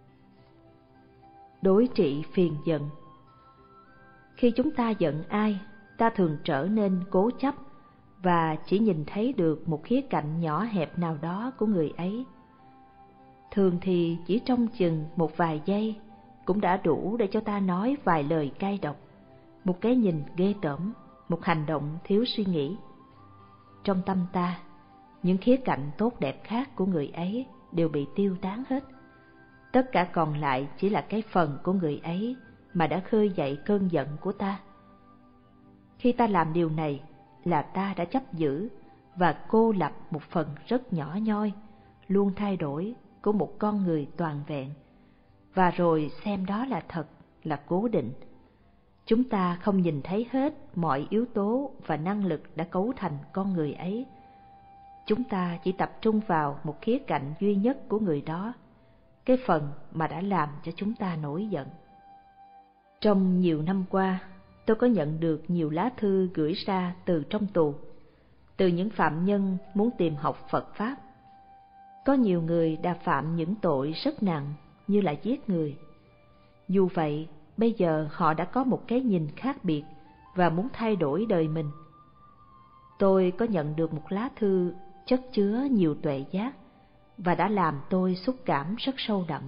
Đối trị phiền giận. Khi chúng ta giận ai, ta thường trở nên cố chấp và chỉ nhìn thấy được một khía cạnh nhỏ hẹp nào đó của người ấy. Thường thì chỉ trong chừng một vài giây cũng đã đủ để cho ta nói vài lời cay độc, một cái nhìn ghê tởm, một hành động thiếu suy nghĩ. Trong tâm ta, những khía cạnh tốt đẹp khác của người ấy đều bị tiêu tán hết. Tất cả còn lại chỉ là cái phần của người ấy mà đã khơi dậy cơn giận của ta. Khi ta làm điều này là ta đã chấp giữ và cô lập một phần rất nhỏ nhoi, luôn thay đổi của một con người toàn vẹn, và rồi xem đó là thật, là cố định. Chúng ta không nhìn thấy hết mọi yếu tố và năng lực đã cấu thành con người ấy. Chúng ta chỉ tập trung vào một khía cạnh duy nhất của người đó, cái phần mà đã làm cho chúng ta nổi giận. Trong nhiều năm qua, tôi có nhận được nhiều lá thư gửi ra từ trong tù, từ những phạm nhân muốn tìm học Phật Pháp. Có nhiều người đã phạm những tội rất nặng như là giết người. Dù vậy, bây giờ họ đã có một cái nhìn khác biệt và muốn thay đổi đời mình. Tôi có nhận được một lá thư chất chứa nhiều tuệ giác và đã làm tôi xúc cảm rất sâu đậm.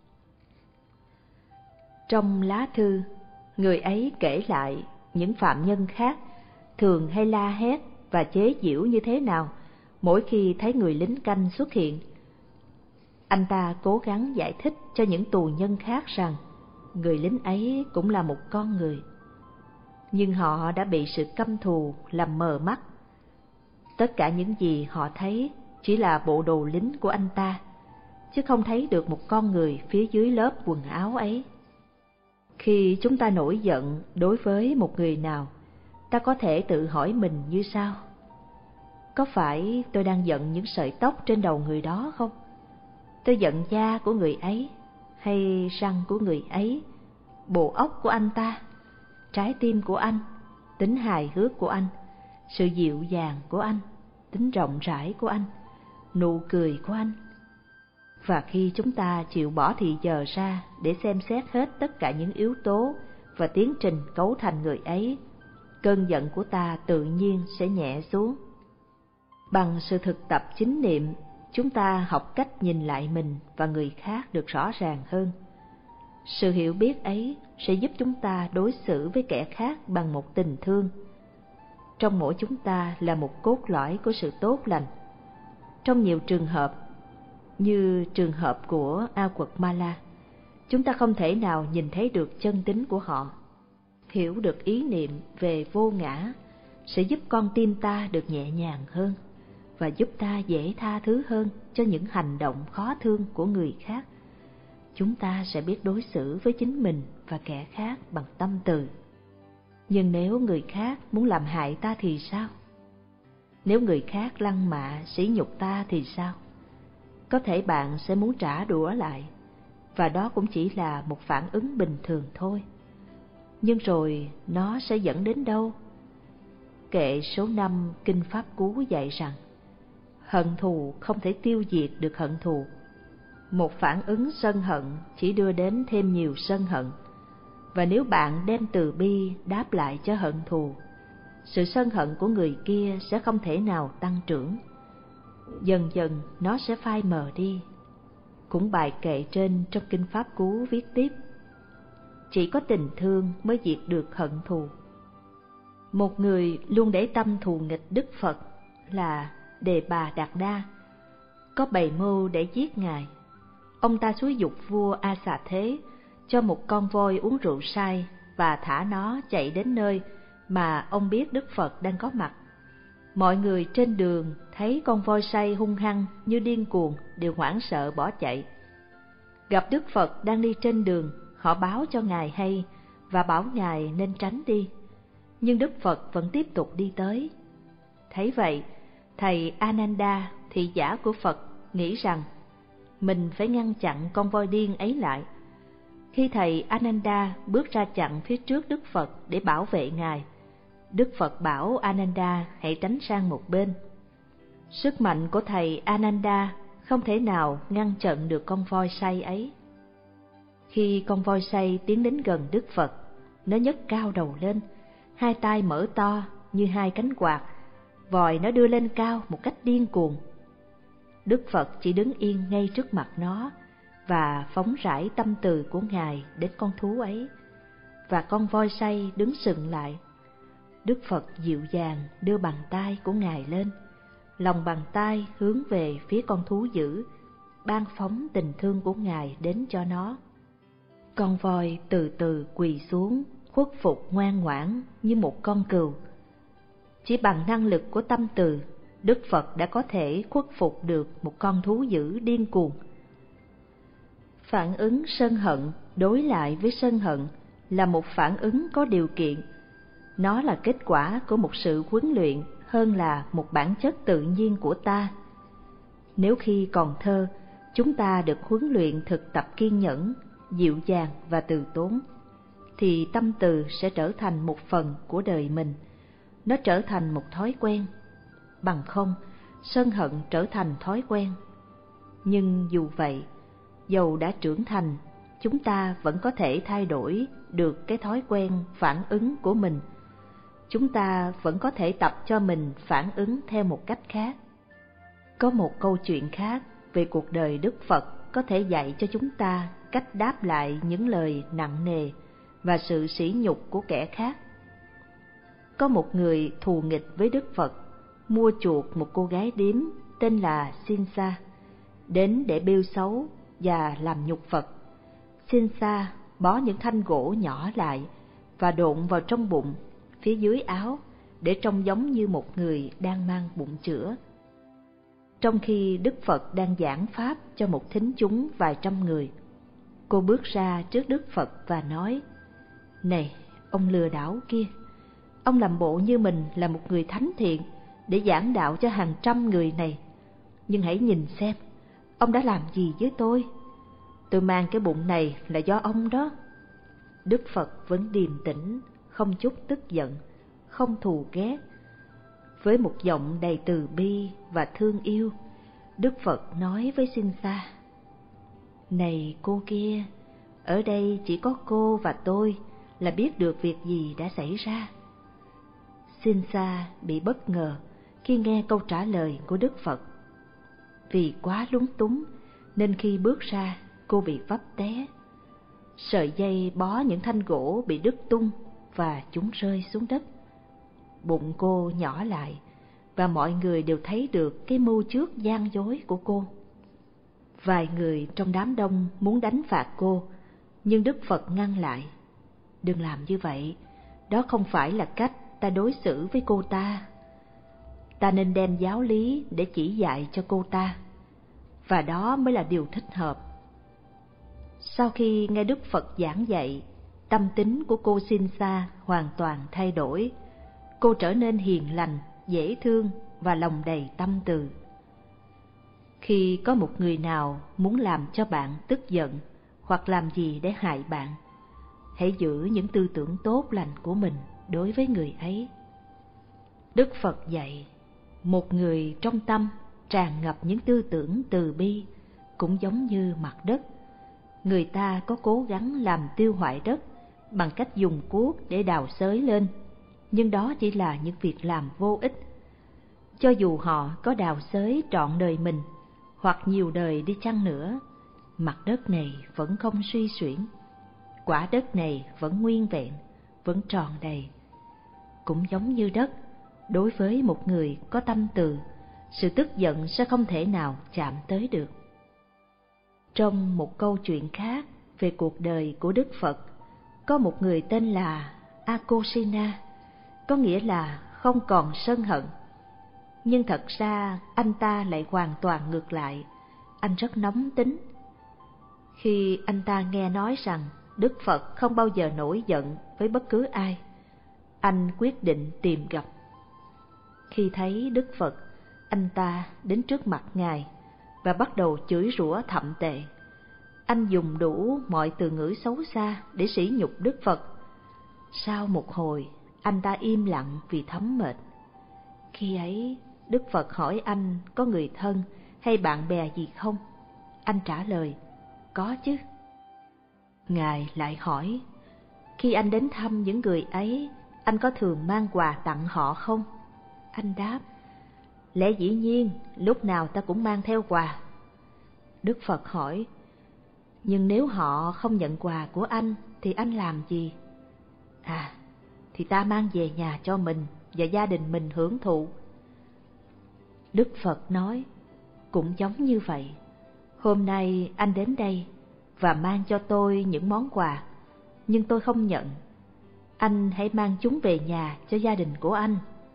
Trong lá thư, người ấy kể lại những phạm nhân khác thường hay la hét và chế giễu như thế nào mỗi khi thấy người lính canh xuất hiện. Anh ta cố gắng giải thích cho những tù nhân khác rằng người lính ấy cũng là một con người. Nhưng họ đã bị sự căm thù làm mờ mắt. Tất cả những gì họ thấy chỉ là bộ đồ lính của anh ta, chứ không thấy được một con người phía dưới lớp quần áo ấy. Khi chúng ta nổi giận đối với một người nào, ta có thể tự hỏi mình như sau: có phải tôi đang giận những sợi tóc trên đầu người đó không? Tôi giận da của người ấy, hay răng của người ấy, bộ óc của anh ta, trái tim của anh, tính hài hước của anh, sự dịu dàng của anh, tính rộng rãi của anh, nụ cười của anh. Và khi chúng ta chịu bỏ thì giờ ra để xem xét hết tất cả những yếu tố và tiến trình cấu thành người ấy, cơn giận của ta tự nhiên sẽ nhẹ xuống. Bằng sự thực tập chánh niệm, chúng ta học cách nhìn lại mình và người khác được rõ ràng hơn. Sự hiểu biết ấy sẽ giúp chúng ta đối xử với kẻ khác bằng một tình thương. Trong mỗi chúng ta là một cốt lõi của sự tốt lành. Trong nhiều trường hợp, như trường hợp của A Quật Ma La, chúng ta không thể nào nhìn thấy được chân tính của họ. Hiểu được ý niệm về vô ngã sẽ giúp con tim ta được nhẹ nhàng hơn và giúp ta dễ tha thứ hơn cho những hành động khó thương của người khác. Chúng ta sẽ biết đối xử với chính mình và kẻ khác bằng tâm từ. Nhưng nếu người khác muốn làm hại ta thì sao? Nếu người khác lăng mạ, sỉ nhục ta thì sao? Có thể bạn sẽ muốn trả đũa lại, và đó cũng chỉ là một phản ứng bình thường thôi. Nhưng rồi nó sẽ dẫn đến đâu? Kệ số 5 Kinh Pháp Cú dạy rằng, hận thù không thể tiêu diệt được hận thù. Một phản ứng sân hận chỉ đưa đến thêm nhiều sân hận. Và nếu bạn đem từ bi đáp lại cho hận thù, sự sân hận của người kia sẽ không thể nào tăng trưởng. Dần dần nó sẽ phai mờ đi. Cũng bài kệ trên trong Kinh Pháp Cú viết tiếp, chỉ có tình thương mới diệt được hận thù. Một người luôn để tâm thù nghịch Đức Phật là Đề Bà Đạt Đa, có bày mưu để giết Ngài. Ông ta xúi giục vua A Xà Thế cho một con voi uống rượu say và thả nó chạy đến nơi mà ông biết Đức Phật đang có mặt. Mọi người trên đường thấy con voi say hung hăng như điên cuồng đều hoảng sợ bỏ chạy. Gặp Đức Phật đang đi trên đường, họ báo cho Ngài hay và bảo Ngài nên tránh đi. Nhưng Đức Phật vẫn tiếp tục đi tới. Thấy vậy, thầy Ananda, thị giả của Phật, nghĩ rằng mình phải ngăn chặn con voi điên ấy lại. Khi thầy Ananda bước ra chặn phía trước Đức Phật để bảo vệ Ngài, Đức Phật bảo Ananda hãy tránh sang một bên. Sức mạnh của thầy Ananda không thể nào ngăn chặn được con voi say ấy. Khi con voi say tiến đến gần Đức Phật, nó nhấc cao đầu lên, hai tay mở to như hai cánh quạt, vòi nó đưa lên cao một cách điên cuồng. Đức Phật chỉ đứng yên ngay trước mặt nó và phóng rải tâm từ của Ngài đến con thú ấy, và con voi say đứng sững lại. Đức Phật dịu dàng đưa bàn tay của Ngài lên, lòng bàn tay hướng về phía con thú dữ, ban phóng tình thương của Ngài đến cho nó. Con voi từ từ quỳ xuống, khuất phục ngoan ngoãn như một con cừu. Chỉ bằng năng lực của tâm từ, Đức Phật đã có thể khuất phục được một con thú dữ điên cuồng. Phản ứng sân hận đối lại với sân hận là một phản ứng có điều kiện. Nó là kết quả của một sự huấn luyện hơn là một bản chất tự nhiên của ta. Nếu khi còn thơ, chúng ta được huấn luyện thực tập kiên nhẫn, dịu dàng và từ tốn, thì tâm từ sẽ trở thành một phần của đời mình. Nó trở thành một thói quen. Bằng không, sân hận trở thành thói quen. Nhưng dù vậy, dầu đã trưởng thành, chúng ta vẫn có thể thay đổi được cái thói quen phản ứng của mình. Chúng ta vẫn có thể tập cho mình phản ứng theo một cách khác. Có một câu chuyện khác về cuộc đời Đức Phật có thể dạy cho chúng ta cách đáp lại những lời nặng nề và sự sỉ nhục của kẻ khác. Có một người thù nghịch với Đức Phật, mua chuộc một cô gái điếm tên là Sinsa, đến để bêu xấu và làm nhục Phật. Sinsa bó những thanh gỗ nhỏ lại và độn vào trong bụng, phía dưới áo, để trông giống như một người đang mang bụng chữa. Trong khi Đức Phật đang giảng pháp cho một thính chúng vài trăm người, cô bước ra trước Đức Phật và nói: "Này, ông lừa đảo kia, ông làm bộ như mình là một người thánh thiện để giảng đạo cho hàng trăm người này, nhưng hãy nhìn xem, ông đã làm gì với tôi. Tôi mang cái bụng này là do ông đó. Đức Phật vẫn điềm tĩnh, không chút tức giận, không thù ghét. Với một giọng đầy từ bi và thương yêu, Đức Phật nói với Sinsa: Này cô kia, ở đây chỉ có cô và tôi là biết được việc gì đã xảy ra. Sinsa bị bất ngờ khi nghe câu trả lời của Đức Phật. Vì quá lúng túng nên khi bước ra, cô bị vấp té. Sợi dây bó những thanh gỗ bị đứt tung và chúng rơi xuống đất. Bụng cô nhỏ lại và mọi người đều thấy được cái mưu trước gian dối của cô. Vài người trong đám đông muốn đánh phạt cô, nhưng Đức Phật ngăn lại. Đừng làm như vậy, đó không phải là cách ta đối xử với cô ta. Ta nên đem giáo lý để chỉ dạy cho cô ta, và đó mới là điều thích hợp. Sau khi nghe Đức Phật giảng dạy, tâm tính của cô Sinsa hoàn toàn thay đổi. Cô trở nên hiền lành, dễ thương và lòng đầy tâm từ. Khi có một người nào muốn làm cho bạn tức giận hoặc làm gì để hại bạn, hãy giữ những tư tưởng tốt lành của mình đối với người ấy. Đức Phật dạy, một người trong tâm tràn ngập những tư tưởng từ bi cũng giống như mặt đất. Người ta có cố gắng làm tiêu hoại đất bằng cách dùng cuốc để đào xới lên, nhưng đó chỉ là những việc làm vô ích. Cho dù họ có đào xới trọn đời mình hoặc nhiều đời đi chăng nữa, mặt đất này vẫn không suy xuyển, quả đất này vẫn nguyên vẹn, vẫn tròn đầy. Cũng giống như đất, đối với một người có tâm từ, sự tức giận sẽ không thể nào chạm tới được. Trong một câu chuyện khác về cuộc đời của Đức Phật, có một người tên là Akosina, có nghĩa là không còn sân hận. Nhưng thật ra anh ta lại hoàn toàn ngược lại, anh rất nóng tính. Khi anh ta nghe nói rằng Đức Phật không bao giờ nổi giận với bất cứ ai, anh quyết định tìm gặp. Khi thấy Đức Phật, anh ta đến trước mặt Ngài và bắt đầu chửi rủa thậm tệ. Anh dùng đủ mọi từ ngữ xấu xa để sỉ nhục Đức Phật. Sau một hồi, anh ta im lặng vì thấm mệt. Khi ấy, Đức Phật hỏi anh có người thân hay bạn bè gì không? Anh trả lời, có chứ. Ngài lại hỏi, khi anh đến thăm những người ấy, anh có thường mang quà tặng họ không? Anh đáp, lẽ dĩ nhiên, lúc nào ta cũng mang theo quà. Đức Phật hỏi, nhưng nếu họ không nhận quà của anh thì anh làm gì? Thì ta mang về nhà cho mình và gia đình mình hưởng thụ. Đức Phật nói, cũng giống như vậy, hôm nay anh đến đây và mang cho tôi những món quà, nhưng tôi không nhận. Anh hãy mang chúng về nhà cho gia đình của anh.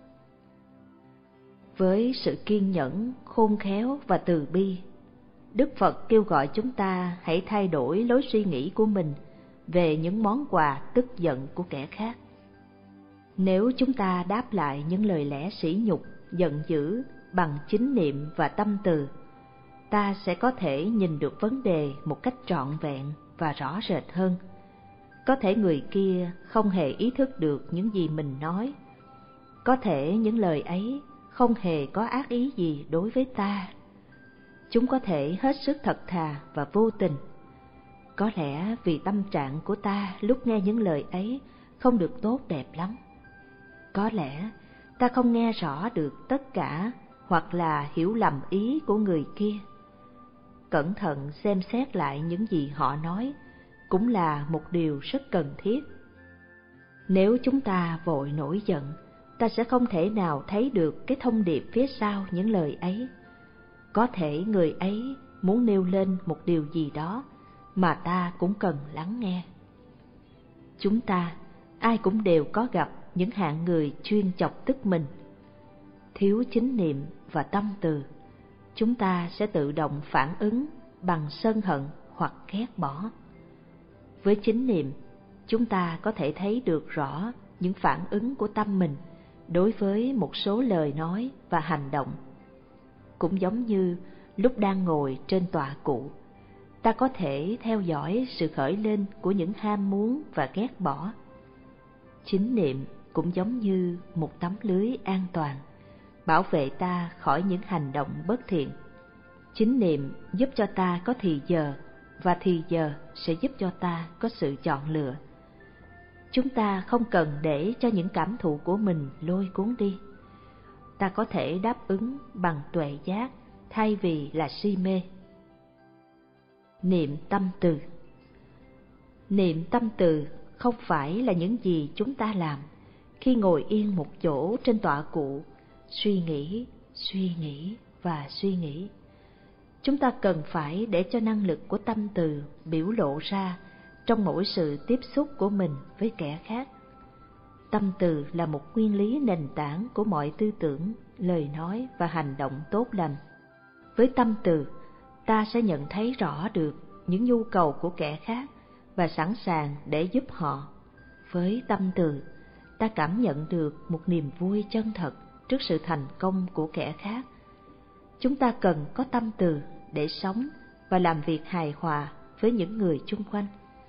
Với sự kiên nhẫn, khôn khéo và từ bi, Đức Phật kêu gọi chúng ta hãy thay đổi lối suy nghĩ của mình về những món quà tức giận của kẻ khác. Nếu chúng ta đáp lại những lời lẽ sỉ nhục, giận dữ bằng chánh niệm và tâm từ, ta sẽ có thể nhìn được vấn đề một cách trọn vẹn và rõ rệt hơn. Có thể người kia không hề ý thức được những gì mình nói. Có thể những lời ấy không hề có ác ý gì đối với ta. Chúng có thể hết sức thật thà và vô tình. Có lẽ vì tâm trạng của ta lúc nghe những lời ấy không được tốt đẹp lắm. Có lẽ ta không nghe rõ được tất cả hoặc là hiểu lầm ý của người kia. Cẩn thận xem xét lại những gì họ nói cũng là một điều rất cần thiết. Nếu chúng ta vội nổi giận, ta sẽ không thể nào thấy được cái thông điệp phía sau những lời ấy. Có thể người ấy muốn nêu lên một điều gì đó mà ta cũng cần lắng nghe. Chúng ta, ai cũng đều có gặp những hạng người chuyên chọc tức mình. Thiếu chánh niệm và tâm từ, chúng ta sẽ tự động phản ứng bằng sân hận hoặc ghét bỏ. Với chánh niệm, chúng ta có thể thấy được rõ những phản ứng của tâm mình đối với một số lời nói và hành động. Cũng giống như lúc đang ngồi trên tọa cụ, ta có thể theo dõi sự khởi lên của những ham muốn và ghét bỏ. Chánh niệm cũng giống như một tấm lưới an toàn, bảo vệ ta khỏi những hành động bất thiện. Chánh niệm giúp cho ta có thì giờ, và thì giờ sẽ giúp cho ta có sự chọn lựa. Chúng ta không cần để cho những cảm thụ của mình lôi cuốn đi. Ta có thể đáp ứng bằng tuệ giác thay vì là si mê. Niệm tâm từ. Niệm tâm từ không phải là những gì chúng ta làm khi ngồi yên một chỗ trên tọa cụ, suy nghĩ và suy nghĩ. Chúng ta cần phải để cho năng lực của tâm từ biểu lộ ra trong mỗi sự tiếp xúc của mình với kẻ khác. Tâm từ là một nguyên lý nền tảng của mọi tư tưởng, lời nói và hành động tốt lành. Với tâm từ, ta sẽ nhận thấy rõ được những nhu cầu của kẻ khác và sẵn sàng để giúp họ. Với tâm từ, ta cảm nhận được một niềm vui chân thật trước sự thành công của kẻ khác. Chúng ta cần có tâm từ để sống và làm việc hài hòa với những người chung quanh.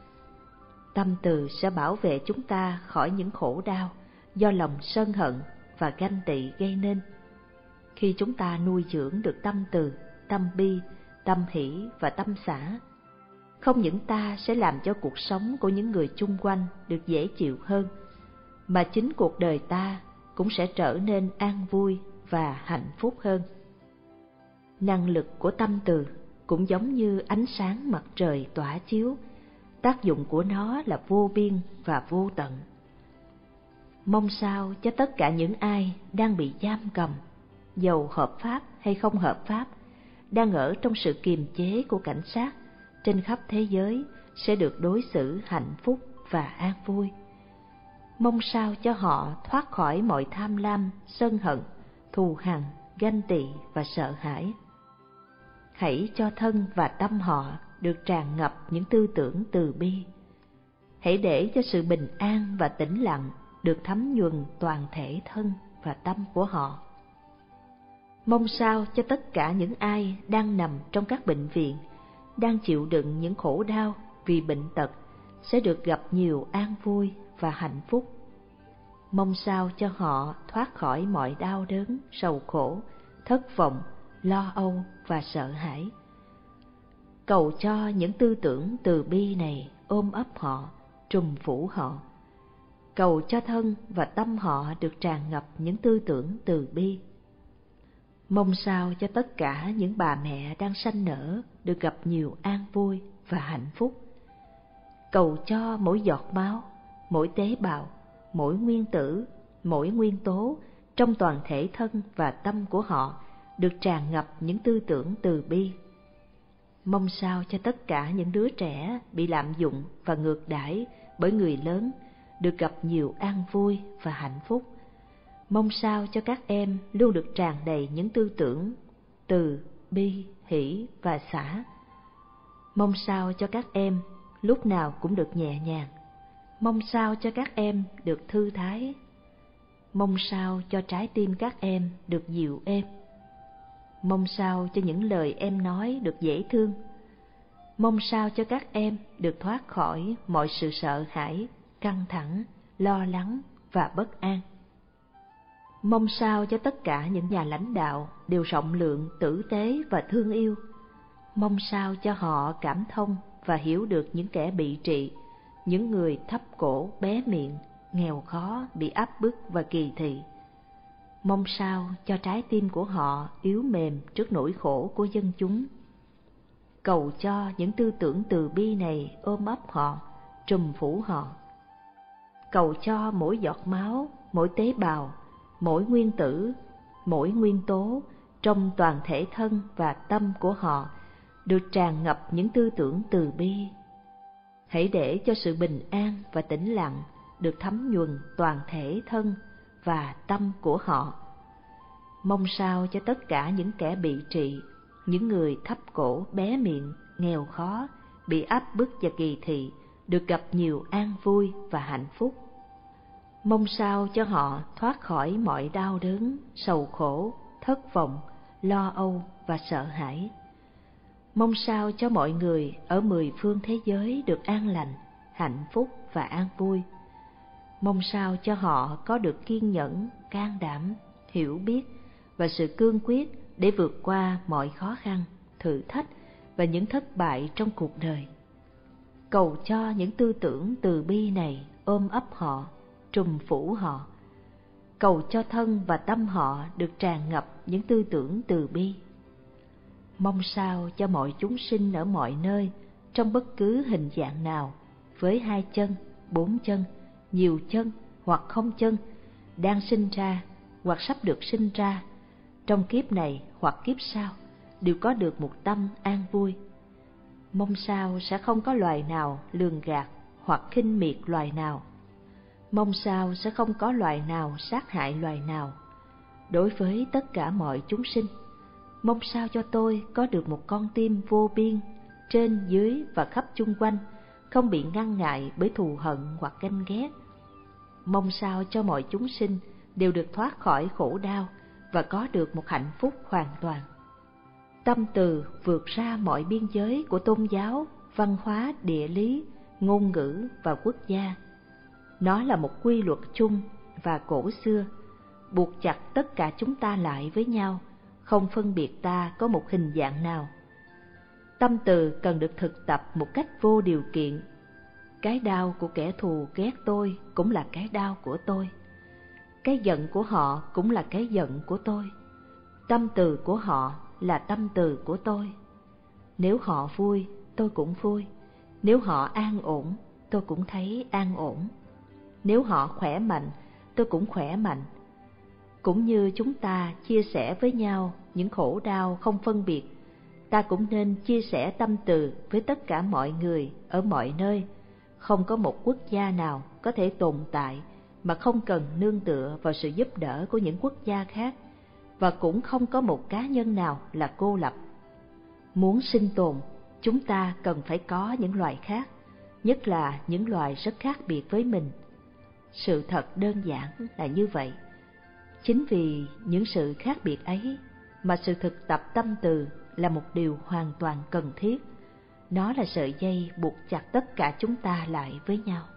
Tâm từ sẽ bảo vệ chúng ta khỏi những khổ đau do lòng sân hận và ganh tị gây nên. Khi chúng ta nuôi dưỡng được tâm từ, tâm bi, tâm hỷ và tâm xả, không những ta sẽ làm cho cuộc sống của những người chung quanh được dễ chịu hơn, mà chính cuộc đời ta cũng sẽ trở nên an vui và hạnh phúc hơn. Năng lực của tâm từ cũng giống như ánh sáng mặt trời tỏa chiếu, tác dụng của nó là vô biên và vô tận. Mong sao cho tất cả những ai đang bị giam cầm, dầu hợp pháp hay không hợp pháp, đang ở trong sự kiềm chế của cảnh sát trên khắp thế giới sẽ được đối xử hạnh phúc và an vui. Mong sao cho họ thoát khỏi mọi tham lam, sân hận, thù hằn, ganh tị và sợ hãi. Hãy cho thân và tâm họ được tràn ngập những tư tưởng từ bi. Hãy để cho sự bình an và tĩnh lặng được thấm nhuần toàn thể thân và tâm của họ. Mong sao cho tất cả những ai đang nằm trong các bệnh viện, đang chịu đựng những khổ đau vì bệnh tật sẽ được gặp nhiều an vui và hạnh phúc. Mong sao cho họ thoát khỏi mọi đau đớn, sầu khổ, thất vọng, lo âu và sợ hãi. Cầu cho những tư tưởng từ bi này ôm ấp họ, trùm phủ họ. Cầu cho thân và tâm họ được tràn ngập những tư tưởng từ bi. Mong sao cho tất cả những bà mẹ đang sanh nở được gặp nhiều an vui và hạnh phúc. Cầu cho mỗi giọt máu, mỗi tế bào, mỗi nguyên tử, mỗi nguyên tố trong toàn thể thân và tâm của họ được tràn ngập những tư tưởng từ bi. Mong sao cho tất cả những đứa trẻ bị lạm dụng và ngược đãi bởi người lớn được gặp nhiều an vui và hạnh phúc. Mong sao cho các em luôn được tràn đầy những tư tưởng từ bi, hỷ và xả. Mong sao cho các em lúc nào cũng được nhẹ nhàng. Mong sao cho các em được thư thái. Mong sao cho trái tim các em được dịu êm. Mong sao cho những lời em nói được dễ thương. Mong sao cho các em được thoát khỏi mọi sự sợ hãi, căng thẳng, lo lắng và bất an. Mong sao cho tất cả những nhà lãnh đạo đều rộng lượng, tử tế và thương yêu. Mong sao cho họ cảm thông và hiểu được những kẻ bị trị, những người thấp cổ, bé miệng, nghèo khó, bị áp bức và kỳ thị. Mong sao cho trái tim của họ yếu mềm trước nỗi khổ của dân chúng. Cầu cho những tư tưởng từ bi này ôm ấp họ, trùm phủ họ. Cầu cho mỗi giọt máu, mỗi tế bào, mỗi nguyên tử, mỗi nguyên tố trong toàn thể thân và tâm của họ được tràn ngập những tư tưởng từ bi. Hãy để cho sự bình an và tĩnh lặng được thấm nhuần toàn thể thân và tâm của họ. Mong sao cho tất cả những kẻ bị trị, những người thấp cổ, bé miệng, nghèo khó, bị áp bức và kỳ thị được gặp nhiều an vui và hạnh phúc. Mong sao cho họ thoát khỏi mọi đau đớn, sầu khổ, thất vọng, lo âu và sợ hãi. Mong sao cho mọi người ở 10 phương thế giới được an lành, hạnh phúc và an vui. Mong sao cho họ có được kiên nhẫn, can đảm, hiểu biết và sự cương quyết để vượt qua mọi khó khăn, thử thách và những thất bại trong cuộc đời. Cầu cho những tư tưởng từ bi này ôm ấp họ, trùm phủ họ. Cầu cho thân và tâm họ được tràn ngập những tư tưởng từ bi. Mong sao cho mọi chúng sinh ở mọi nơi, trong bất cứ hình dạng nào, với 2 chân, 4 chân, nhiều chân hoặc không chân, đang sinh ra hoặc sắp được sinh ra, trong kiếp này hoặc kiếp sau, đều có được một tâm an vui. Mong sao sẽ không có loài nào lường gạt hoặc khinh miệt loài nào. Mong sao sẽ không có loài nào sát hại loài nào. Đối với tất cả mọi chúng sinh, mong sao cho tôi có được một con tim vô biên, trên dưới và khắp chung quanh, không bị ngăn ngại bởi thù hận hoặc ganh ghét. Mong sao cho mọi chúng sinh đều được thoát khỏi khổ đau và có được một hạnh phúc hoàn toàn. Tâm từ vượt ra mọi biên giới của tôn giáo, văn hóa, địa lý, ngôn ngữ và quốc gia. Nó là một quy luật chung và cổ xưa, buộc chặt tất cả chúng ta lại với nhau, không phân biệt ta có một hình dạng nào. Tâm từ cần được thực tập một cách vô điều kiện. Cái đau của kẻ thù ghét tôi cũng là cái đau của tôi. Cái giận của họ cũng là cái giận của tôi. Tâm từ của họ là tâm từ của tôi. Nếu họ vui, tôi cũng vui. Nếu họ an ổn, tôi cũng thấy an ổn. Nếu họ khỏe mạnh, tôi cũng khỏe mạnh. Cũng như chúng ta chia sẻ với nhau những khổ đau không phân biệt, ta cũng nên chia sẻ tâm từ với tất cả mọi người ở mọi nơi. Không có một quốc gia nào có thể tồn tại mà không cần nương tựa vào sự giúp đỡ của những quốc gia khác, và cũng không có một cá nhân nào là cô lập. Muốn sinh tồn, chúng ta cần phải có những loài khác, nhất là những loài rất khác biệt với mình. Sự thật đơn giản là như vậy. Chính vì những sự khác biệt ấy mà sự thực tập tâm từ là một điều hoàn toàn cần thiết. Nó là sợi dây buộc chặt tất cả chúng ta lại với nhau.